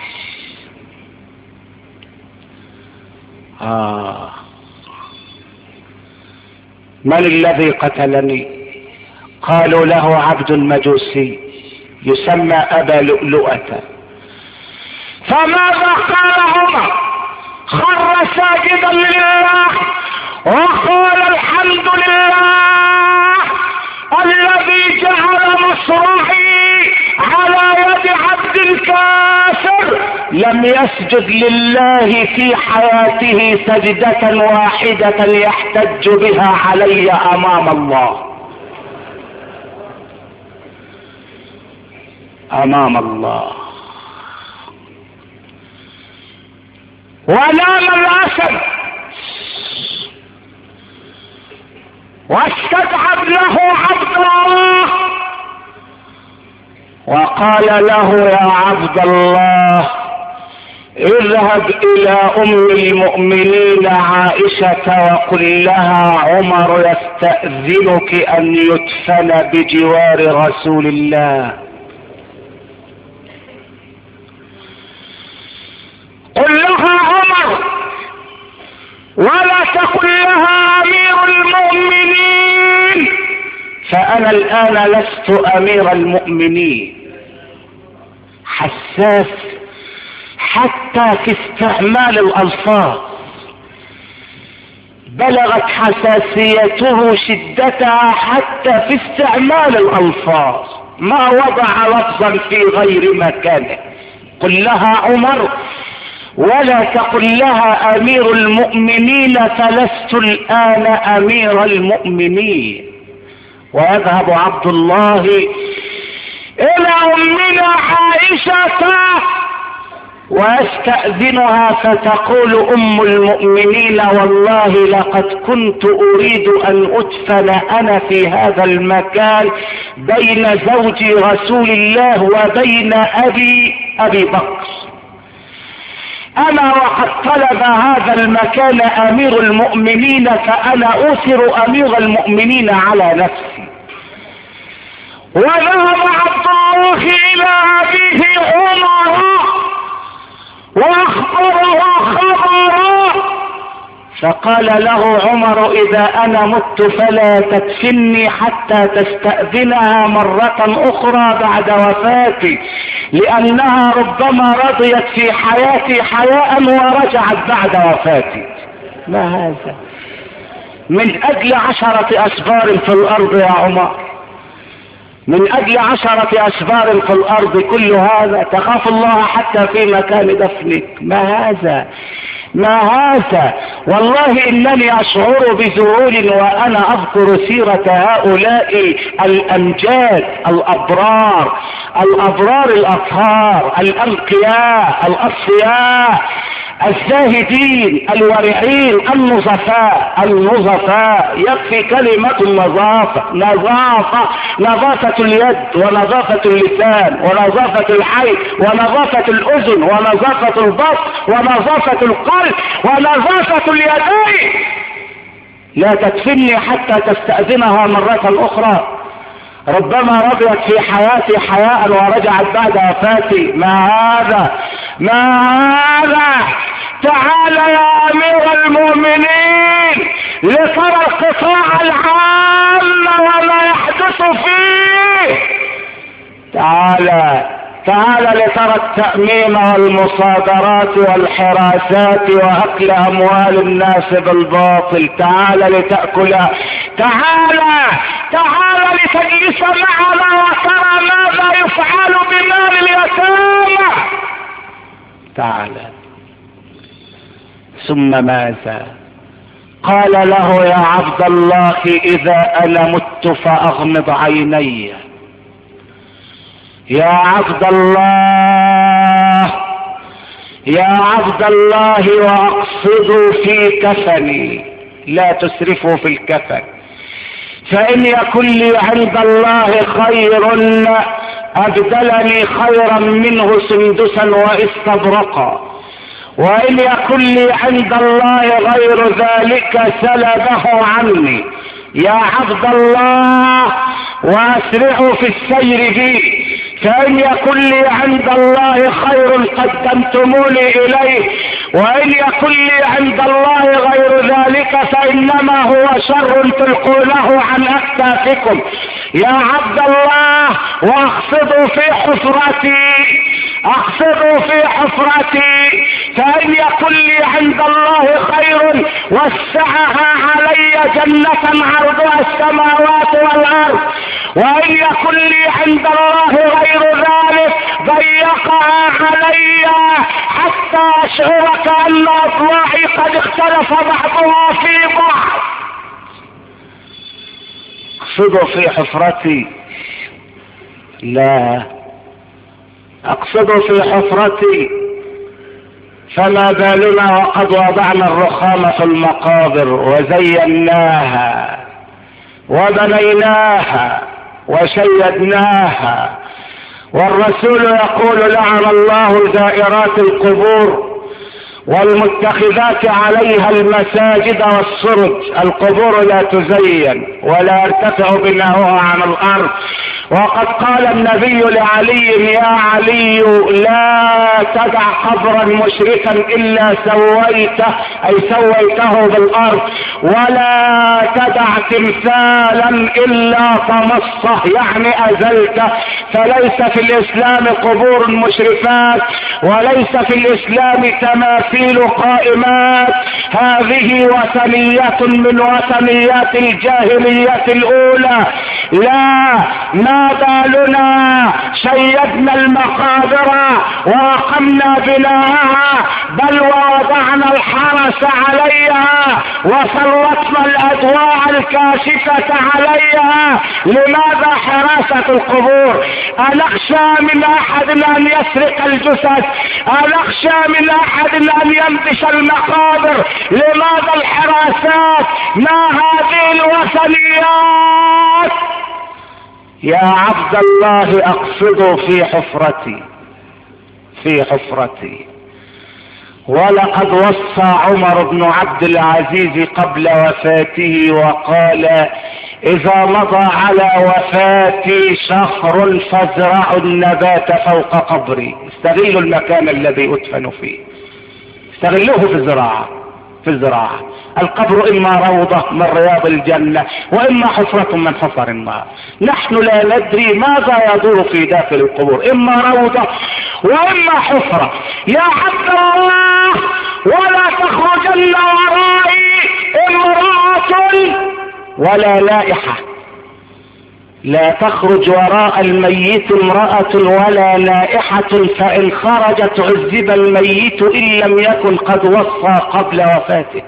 من الذي قتلني؟ قالوا له عبد مجوسي يسمى ابا لؤلؤة. فماذا قال عمر؟ خر ساجدا لله وقال الحمد لله الذي جعل مصرعي على يد عبد كافر لم يسجد لله في حياته سجدة واحدة يحتج بها علي امام الله. امام الله. ونام الاسد واستدعى له عبد الله وقال له يا عبد الله اذهب الى ام المؤمنين عائشة وقل لها عمر يستأذنك ان يدفن بجوار رسول الله. قل لها عمر ولا تقل لها امير المؤمنين فانا الان لست امير المؤمنين. حساس حتى في استعمال الالفاظ، بلغت حساسيته شدتها حتى في استعمال الالفاظ، ما وضع لفظا في غير مكانه. قل لها عمر ولا تقل لها امير المؤمنين فلست الان امير المؤمنين. ويذهب عبد الله الى امنا عائشة ويستأذنها فتقول ام المؤمنين والله لقد كنت اريد ان ادفن انا في هذا المكان بين زوجي رسول الله وبين ابي بكر. انا وقد طلب هذا المكان امير المؤمنين فانا اوثر امير المؤمنين على نفسي. وذهب عبد الله الى ابيه عمر واخبره خبرا فقال له عمر اذا انا مت فلا تدفني حتى تستأذنها مرة اخرى بعد وفاتي لانها ربما رضيت في حياتي حياء ورجعت بعد وفاتي. ما هذا؟ من اجل 10 اسفار في الارض يا عمر، من اجل 10 اسفار في الارض كل هذا؟ تخاف الله حتى في مكان دفنك. ما هذا؟ ما هذا؟ والله انني اشعر بذهول وانا اذكر سيرة هؤلاء الامجاد الابرار الاطهار الانقياء الاصفياء الزاهدين الورعين النظفاء. يكفي كلمة نظافة اليد ونظافة اللسان ونظافة الحي ونظافة الاذن ونظافة البطن ونظافة القلب ونظافة اليدين. لا تدفني حتى تستأذنها مرة اخرى، ربما رضيت في حياتي حياء ورجعت بعد وفاتي. ما هذا؟ ما هذا؟ تعال يا امير المؤمنين لترى القطاع العام وما يحدث فيه. تعال لترى التأميم والمصادرات والحراسات واكل اموال الناس بالباطل. تعال لتأكل، تعال لتجلس معنا وترى ماذا يفعل بمال اليتامى. تعال. ثم ماذا؟ قال له يا عبد الله اذا انا مت فاغمض عيني. يا عبد الله واقصدوا في كفني، لا تسرفوا في الكفن، فان يكن لي عند الله خير ابدلني خيرا منه سندسا واستبرقا، وإن يكن لي عند الله غير ذلك سلبه عني. يا عبد الله واسرعوا في السير بي، فإن يكن لي عند الله خير قدمتموني إليه، وإن يكن لي عند الله غير ذلك فإنما هو شر تلقونه عن أكتافكم. يا عبد الله واقصدوا في حفرتي، اقصدوا في حفرتي، فإن يكن لي عند الله خير وسعها علي جنة عرضها السماوات والأرض، وإن يكن لي عند الله غير ذلك ضيقها علي حتى أشعر كأن أضلاعي قد اختلف بعضها في بعض. اقصدوا في حفرتي، لا اقصدوا في حفرتي، فما بالنا وقد وضعنا الرخام في المقابر وزيناها وبنيناها وشيدناها، والرسول يقول لعن الله زائرات القبور والمتخذات عليها المساجد والسرج. القبور لا تزين ولا يرتفع بناؤها عن الارض، وقد قال النبي لعلي: يا علي لا تدع قبرا مشركا الا سويته، اي سويته بالارض، ولا تدع تمثالا الا طمسته، يعني ازلته. فليس في الاسلام قبور مشرفات، وليس في الاسلام تماثيل قائمات، هذه وثنية من وثنيات الجاهلية الاولى. لا، ما بالنا شيدنا المقابر واقمنا بناءها، بل ووضعنا الحرس عليها وسلطنا الادواء الكاشفة عليها. لماذا حراسة القبور؟ أنخشى من احد ان يسرق الجثث؟ أنخشى من احد ان ينبش المقابر؟ لماذا الحراسات؟ ما هذه الوثنيات؟ يا عبد الله اقصدوا في حفرتي، في حفرتي. ولقد وصى عمر بن عبد العزيز قبل وفاته وقال: اذا مضى على وفاتي شهر فازرعوا النبات فوق قبري. استغلوا المكان الذي ادفن فيه، استغلوه في الزراعة، في الزراعة. القبر اما روضة من رياض الجنة واما حفرة من حفر النار. نحن لا ندري ماذا يدور في داخل القبور، اما روضة واما حفرة. يا عبد الله ولا تخرجن ورائي امرأة ولا لائحة. لا تخرج وراء الميت امرأة ولا لائحة، فإن خرجت عذب الميت إن لم يكن قد وصى قبل وفاته.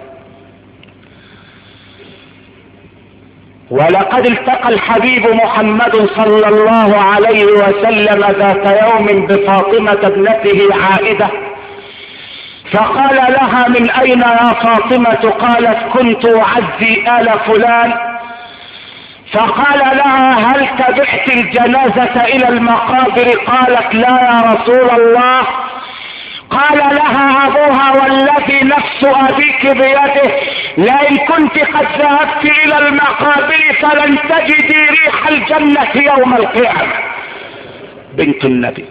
ولقد التقى الحبيب محمد صلى الله عليه وسلم ذات يوم بفاطمة ابنته عائدة، فقال لها: من اين يا فاطمة؟ قالت: كنت اعزي آل فلان. فقال لها: هل تبعت الجنازة الى المقابر؟ قالت: لا يا رسول الله. قال لها ابوها: والذي نفس ابيك بيده لئن كنت قد ذهبت الى المقابر فلن تجدي ريح الجنة يوم القيامة. بنت النبي،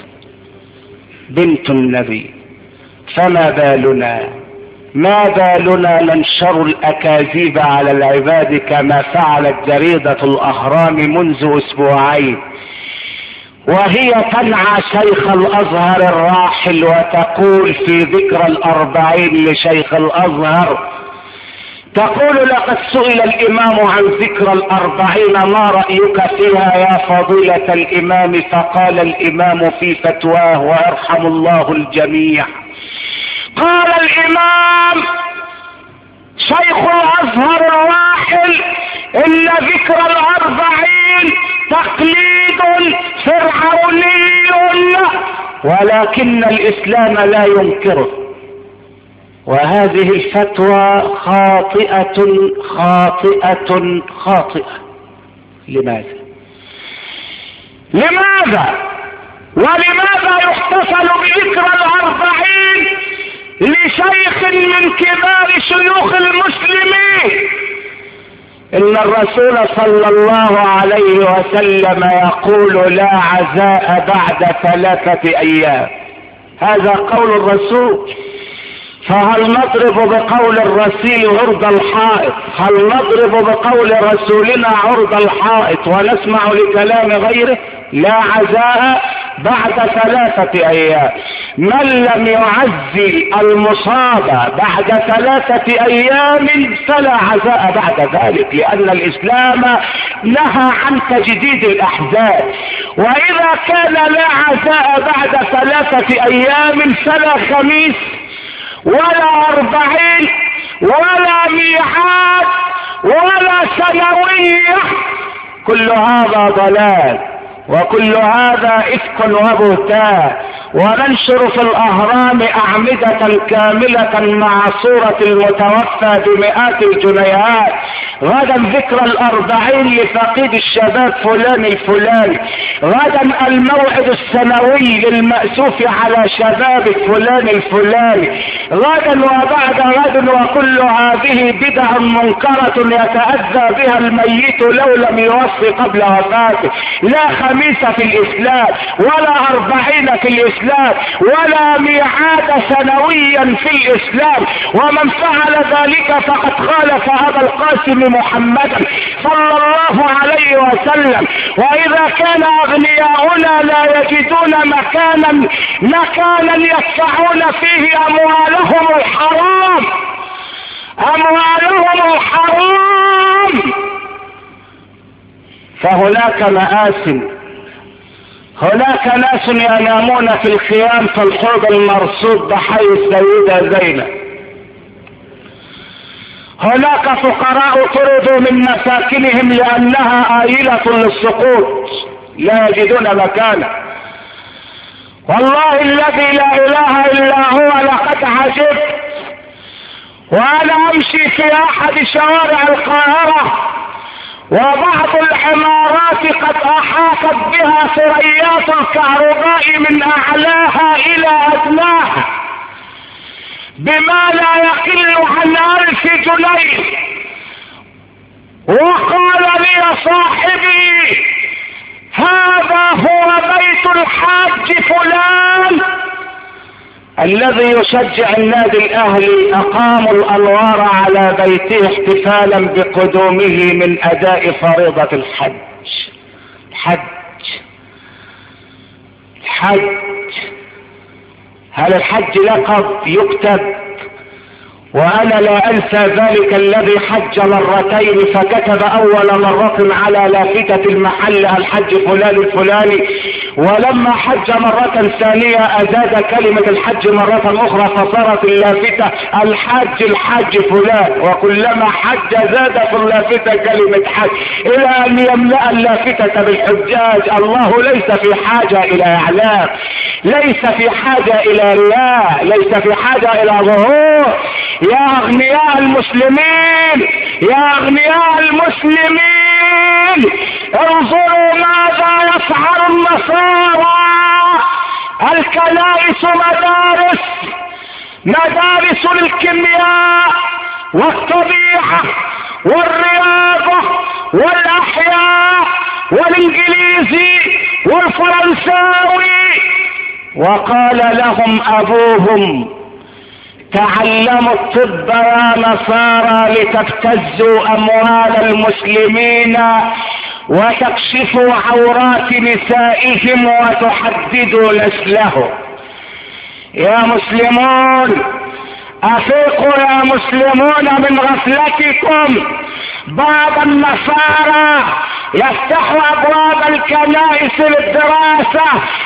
بنت النبي. فما بالنا، ما بالنا ننشر الاكاذيب على العباد كما فعلت جريدة الاهرام منذ اسبوعين، وهي تنعى شيخ الازهر الراحل وتقول في ذكرى 40 لشيخ الازهر، تقول: لقد سئل الامام عن ذكرى 40 ما رأيك فيها يا فضيلة الامام؟ فقال الامام في فتواه ويرحم الله الجميع، قال الامام شيخ الازهر الراحل: ان ذكرى 40 تقليد فرعوني، ولكن الاسلام لا ينكره. وهذه الفتوى خاطئة خاطئة خاطئة. لماذا؟ لماذا؟ ولماذا يحتفل بذكرى 40 لشيخ من كبار شيوخ المسلمين ان الرسول صلى الله عليه وسلم يقول لا عزاء بعد 3 ايام. هذا قول الرسول. فهل نضرب بقول الرسول عرض الحائط؟ هل نضرب بقول رسولنا عرض الحائط ونسمع لكلام غيره؟ لا عزاء بعد 3 ايام. من لم يعزي المصاب بعد 3 ايام فلا عزاء بعد ذلك، لان الاسلام نهى عن تجديد الاحزاب. واذا كان لا عزاء بعد 3 ايام فلا خميس ولا 40 ولا ميعاد ولا سنوية. كل هذا ضلال وكل هذا إفك وبهتان. وننشر في الأهرام أعمدة كاملة مع صورة المتوفى ب100 الجنيهات. غدا ذكرى 40 لفقيد الشباب فلان الفلاني. غدا الموعد السنوي للمأسوف على شباب فلان الفلاني. غدا وبعد غد. وكل هذه بدع منكرة يتأذى بها الميت لو لم يوصي قبل وفاته. لا خميس في الإسلام ولا 40 في الإسلام ولا ميعاد سنويا في الإسلام. ومن فعل ذلك فقد خالف أبا القاسم محمدا صلى الله عليه وسلم. وإذا كان أغنياؤنا لا يجدون مكانا يدفعون فيه أموالهم الحرام فهناك مآسٍ. هناك ناس ينامون في الخيام في الحوض المرصود بحي السيدة زينب. هناك فقراء طردوا من مساكنهم لأنها آيلة للسقوط لا يجدون مكانا. والله الذي لا إله إلا هو لقد عجبت وأنا أمشي في أحد شوارع القاهرة وبعض العمارات قد أحاطت بها ثريات الكهرباء من أعلاها إلى أدناها بما لا يقل عن 1000 جنيه. وقال لي صاحبي هذا هو بيت الحاج فلان الذي يشجع النادي الاهلي. اقاموا الانوار على بيته احتفالا بقدومه من اداء فريضة الحج. هل الحج لقب يكتب؟ وانا لا انسى ذلك الذي حج 2 مرتين فكتب اول مرة على لافتة المحل الحج فلان الفلاني، ولما حج مرة ثانية ازاد كلمة الحج مرة اخرى فصارت اللافتة الحاج فلان، وكلما حج زاد في اللافتة كلمة حج الى ان يملأ اللافتة بالحجاج. الله ليس في حاجة الى اعلام، ليس في حاجة الى رياء، ليس في حاجة الى ظهور. يا اغنياء المسلمين، يا اغنياء المسلمين، انظروا ماذا يفعل النصارى. الكنائس مدارس للكيمياء والطبيعة والرياضة والاحياء والانجليزي والفرنساوي. وقال لهم ابوهم تعلموا الطب يا نصارى لتبتزوا اموال المسلمين وتكشفوا عورات نسائهم وتحددوا نسلهم. يا مسلمون افيقوا يا مسلمون من غفلتكم. بعض النصارى يفتحوا ابواب الكنائس للدراسة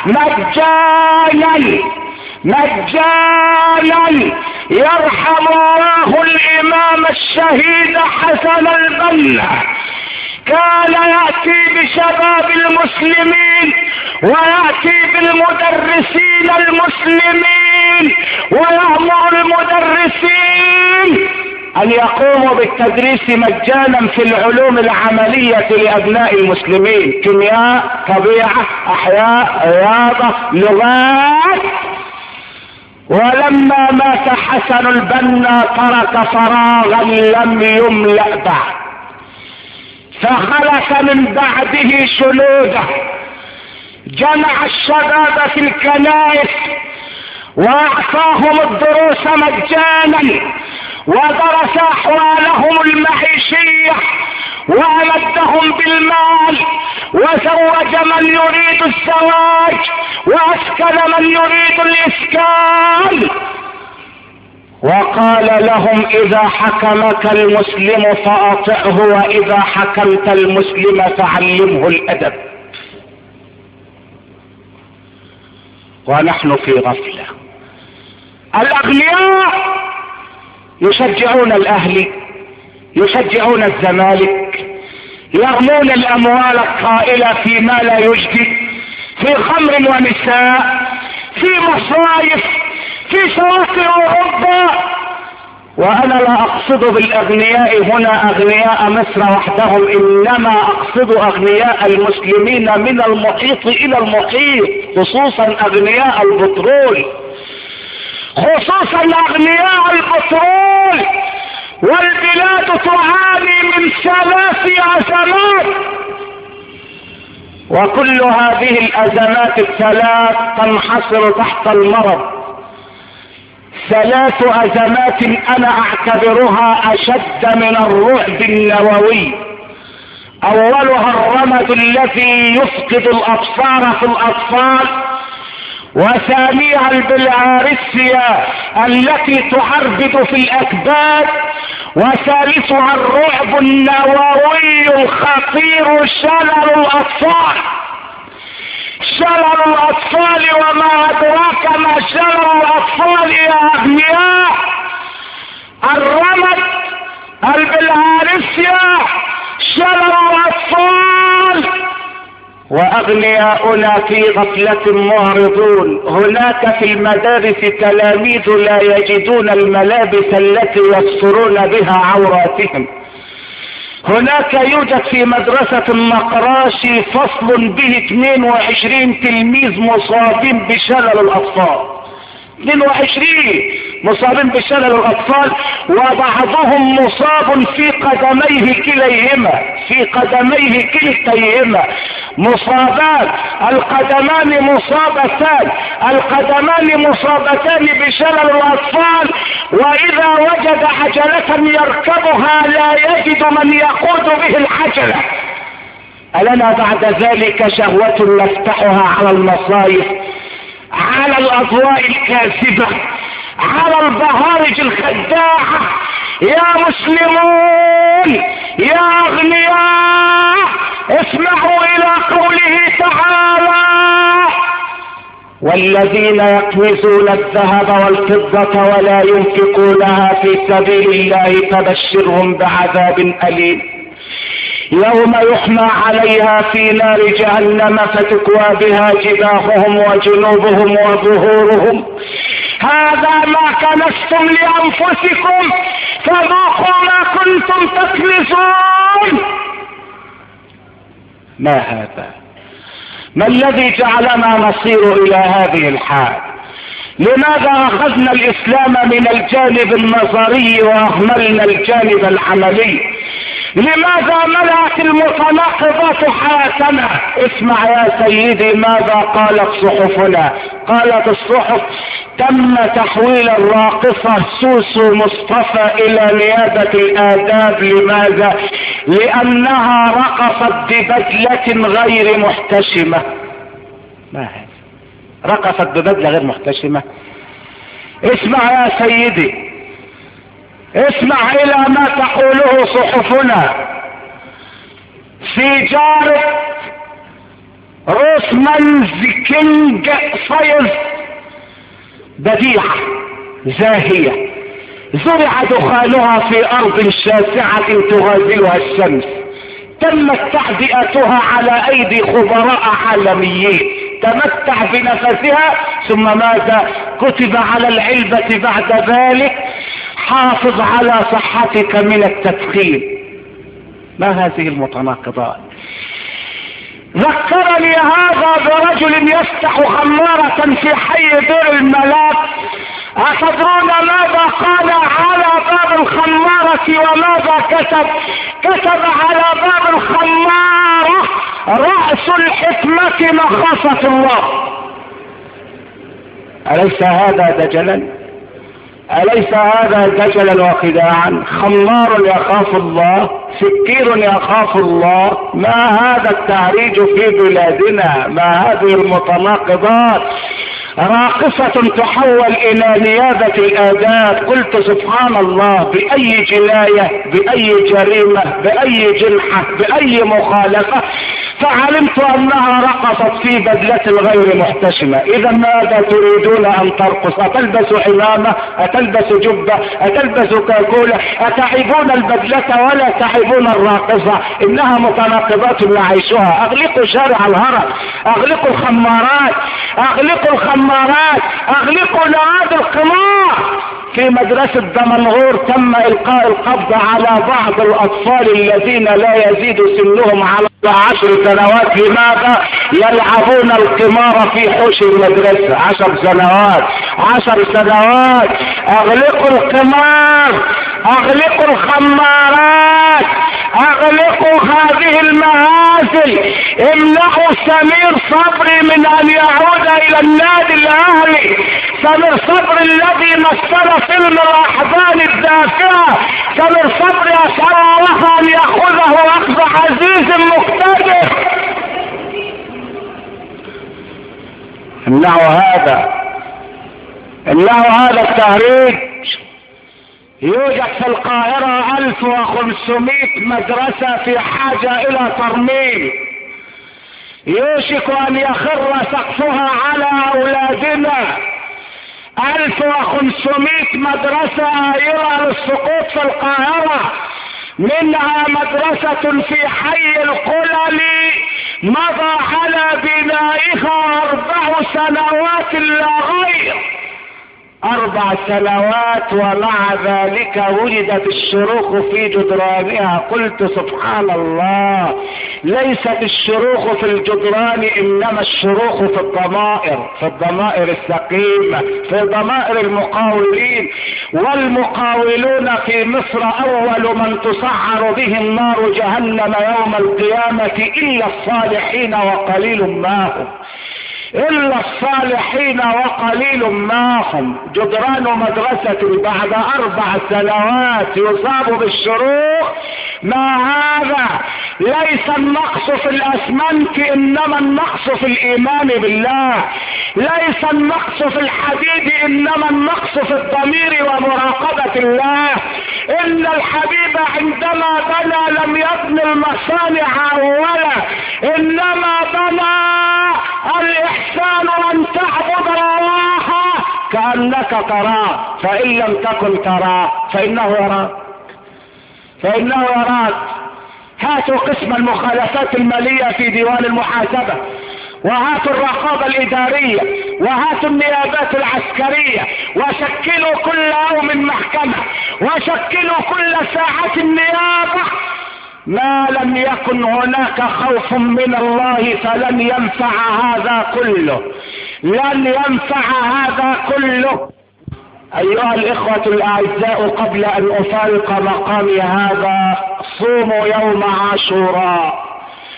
مجانا. يرحم الله الامام الشهيد حسن البنا، كان يأتي بشباب المسلمين ويأتي بالمدرسين المسلمين ويأمر المدرسين ان يقوموا بالتدريس مجانا في العلوم العملية لابناء المسلمين، كيمياء، طبيعة، احياء، رياضة، لغات. ولما مات حسن البنا ترك فراغا لم يملأ بعد، فخلف من بعده شنوده جمع الشباب في الكنائس واعطاهم الدروس مجانا ودرس احوالهم المعيشية وامدهم بالمال وزوج من يريد الزواج واسكن من يريد الاسكان، وقال لهم اذا حكمك المسلم فاطعه واذا حكمت المسلم فعلمه الادب. ونحن في غفلة. الاغنياء يشجعون الاهلي، يشجعون الزمالك، يرمون الاموال الطائلة فيما لا يجدي، في خمر ونساء، في مصايف، في شواطئ اوروبا. وانا لا اقصد بالاغنياء هنا اغنياء مصر وحدهم، انما اقصد اغنياء المسلمين من المحيط الى المحيط، خصوصا اغنياء البترول، خصوصا اغنياء البترول. والبلاد تعاني من 3 ازمات، وكل هذه الازمات الثلاث تنحصر تحت المرض. 3 ازمات انا اعتبرها اشد من الرعب النووي. اولها الرمد الذي يفقد الابصار في الاطفال، وثانيها البلهارسيا التي تعربد في الاكباد، وثالثها الرعب النووي الخطير شلل الاطفال. شلل الاطفال، وما ادراك ما شلل الاطفال يا اغنياء؟ الرمد، البلهارسيا، شلل الاطفال. واغنياؤنا في غفلة معرضون. هناك في المدارس تلاميذ لا يجدون الملابس التي يسترون بها عوراتهم. هناك يوجد في مدرسة النقراشي فصل به 22 تلميذ مصابين بشلل الاطفال. 22 مصابين بشلل الاطفال، وبعضهم مصاب في قدميه كليهما، في قدميه كلتيهما مصابان، القدمان مصابتان، القدمان مصابتان بشلل الاطفال. واذا وجد عجلة يركبها لا يجد من يقود به العجلة. ألنا بعد ذلك شهوة نفتحها على المصايف، على الاضواء الكاذبة، على البهارج الخداعة. يا مسلمون، يا اغنياء، اسمعوا الى قوله تعالى: والذين يكنزون الذهب والفضة ولا ينفقونها في سبيل الله فبشرهم بعذاب أليم يوم يحمى عليها في نار جهنم فتكوى بها جباههم وجنوبهم وظهورهم هذا ما كنزتم لأنفسكم فذوقوا ما كنتم تكنزون. ما هذا؟ ما الذي جعلنا نصير إلى هذه الحال؟ لماذا أخذنا الإسلام من الجانب النظري وأهملنا الجانب العملي؟ لماذا ملأت المتناقضات حياتنا؟ اسمع يا سيدي ماذا قالت صحفنا. قالت الصحف: تم تحويل الراقصة سوسو مصطفى إلى نيابة الآداب. لماذا؟ لأنها رقصت ببدلة غير محتشمة. ما هذا؟ رقصت ببدلة غير محتشمة؟ اسمع يا سيدي، اسمع الى ما تقوله صحفنا. في جارة روسمانز كينج سايز بديعة زاهية زرع دخانها في ارض شاسعة تغازلها الشمس، تمت تعبئتها على ايدي خبراء عالميين. تمتع بنفسها ثم ماذا؟ كتب على العلبة بعد ذلك: حافظ على صحتك من التدخين. ما هذه المتناقضات؟ ذكرني هذا برجل يفتح خمارة في حي دير الملاك أتدرون ماذا قال على باب الخمارة وماذا كتب؟ كتب على باب الخمارة: رأس الحكمة مخافة الله. أليس هذا دجلا؟ أليس هذا دجلا وخداعا؟ خمار يخاف الله، سكير يخاف الله. ما هذا التهريج في بلادنا؟ ما هذه المتناقضات؟ راقصة تحول إلى نيابة الآداب. قلت سبحان الله، بأي جناية، بأي جريمة، بأي جنحة، بأي مخالفة فعلمت أنها رقصت في بدلة غير محتشمة. إذا ماذا تريدون أن ترقص؟ أتلبس عمامة؟ أتلبس جبة؟ أتلبس كاكولة؟ أتعبون البدلة ولا تعبون الراقصة؟ إنها متناقضات نعيشها. أغلقوا شارع الهرم، أغلقوا الخمارات، أغلقوا الخمارات، أغلقوا نوادي القمار. في مدرسة دمنهور تم إلقاء القبض على بعض الأطفال الذين لا يزيد سنهم على 10 سنوات. لماذا؟ يلعبون القمار في حوش المدرسة. 10 سنوات، 10 سنوات. أغلقوا القمار، أغلقوا الخمارات، أغلقوا هذه المهازل. امنعوا سمير صبري من أن يعود إلى النادي الأهلي. سمير صبري الذي مثل فيلم الأحزان الدافئة. سمير صبري أسأل الله أن يأخذه أخذ عزيز مقتدر. امنعوا هذا، امنعوا هذا التهريج. يوجد في القاهرة 1500 مدرسة في حاجة إلى ترميم. يوشك أن يخر سقفها على أولادنا. 1500 مدرسة عائرة للسقوط في القاهرة، منها مدرسة في حي القلل مضى على بنائها 4 سنوات لا غير. 4 سنوات ومع ذلك وجدت الشروخ في جدرانها. قلت سبحان الله، ليست الشروخ في الجدران إنما الشروخ في الضمائر، في الضمائر السقيمة، في ضمائر المقاولين. والمقاولون في مصر أول من تسعر بهم نار جهنم يوم القيامة إلا الصالحين وقليل ما هم، إلا الصالحين وقليل ما هم. جدران مدرسة بعد 4 سنوات يصاب بالشروخ. ما هذا؟ ليس النقص في الأسمنت إنما النقص في الإيمان بالله. ليس النقص في الحديد إنما النقص في الضمير ومراقبة الله. إن الحبيب عندما بنى لم يبني المصانع أولا، إنما بنى الإحسان أن تعبد الله كأنك تراه، فإن لم تكن تراه فإنه يراك، فإنه يراك. هاتوا قسم المخالفات المالية في ديوان المحاسبة، وهاتوا الرقابة الإدارية، وهاتوا النيابات العسكرية، وشكلوا كل يوم محكمة، وشكلوا كل ساعة نيابة. ما لم يكن هناك خوف من الله فلن ينفع هذا كله، لن ينفع هذا كله. أيها الإخوة الأعزاء، قبل أن أفارق مقامي هذا، صوموا يوم عاشوراء.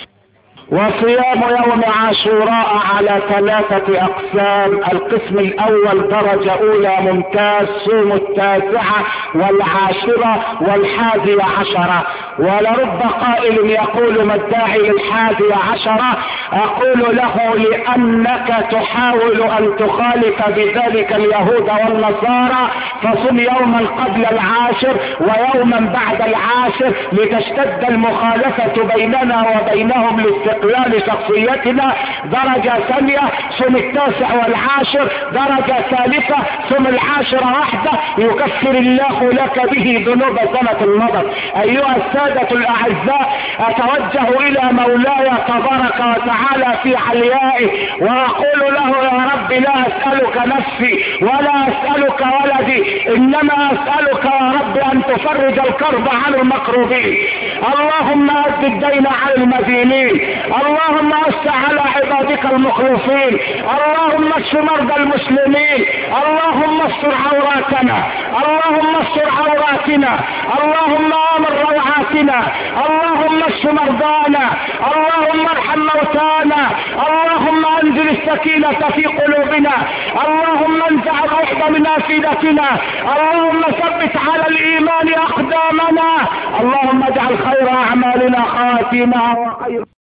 وصيام يوم عاشوراء على 3 أقسام. القسم الأول درجة أولى ممتاز، صوم 9 و10 و11. ولرب قائل يقول ما الداعي لل11؟ أقول له لأنك تحاول أن تخالف بذلك اليهود والنصارى، فصم يوما قبل 10 ويوما بعد 10 لتشتد المخالفة بيننا وبينهم لاستقلال شخصيتنا. درجة ثانية صم 9 و10. درجة ثالثة صم 10 وحده يكفر الله لك به ذنوب سنة مضت. أيها السادة الأعزاء، أتوجه إلى مولاي تبارك وتعالى في عليائه وأقول له يا رب لا أسألك نفسي ولا أسألك ولدي، إنما أسألك يا رب أن تفرج الكرب عن المكروبين، اللهم أد الدين على المدينين، اللهم أوسع على عبادك المخلصين، اللهم اشف مرضى المسلمين، اللهم استر عوراتنا، اللهم استر عوراتنا، اللهم آمن روعاتنا، اللهم اشف مرضانا، اللهم ارحم موتانا، اللهم انزل السكينة في قلوبنا، اللهم انزع الرعب من افئدتنا، اللهم ثبت على الايمان اقدامنا، اللهم اجعل خير اعمالنا خاتمها وخير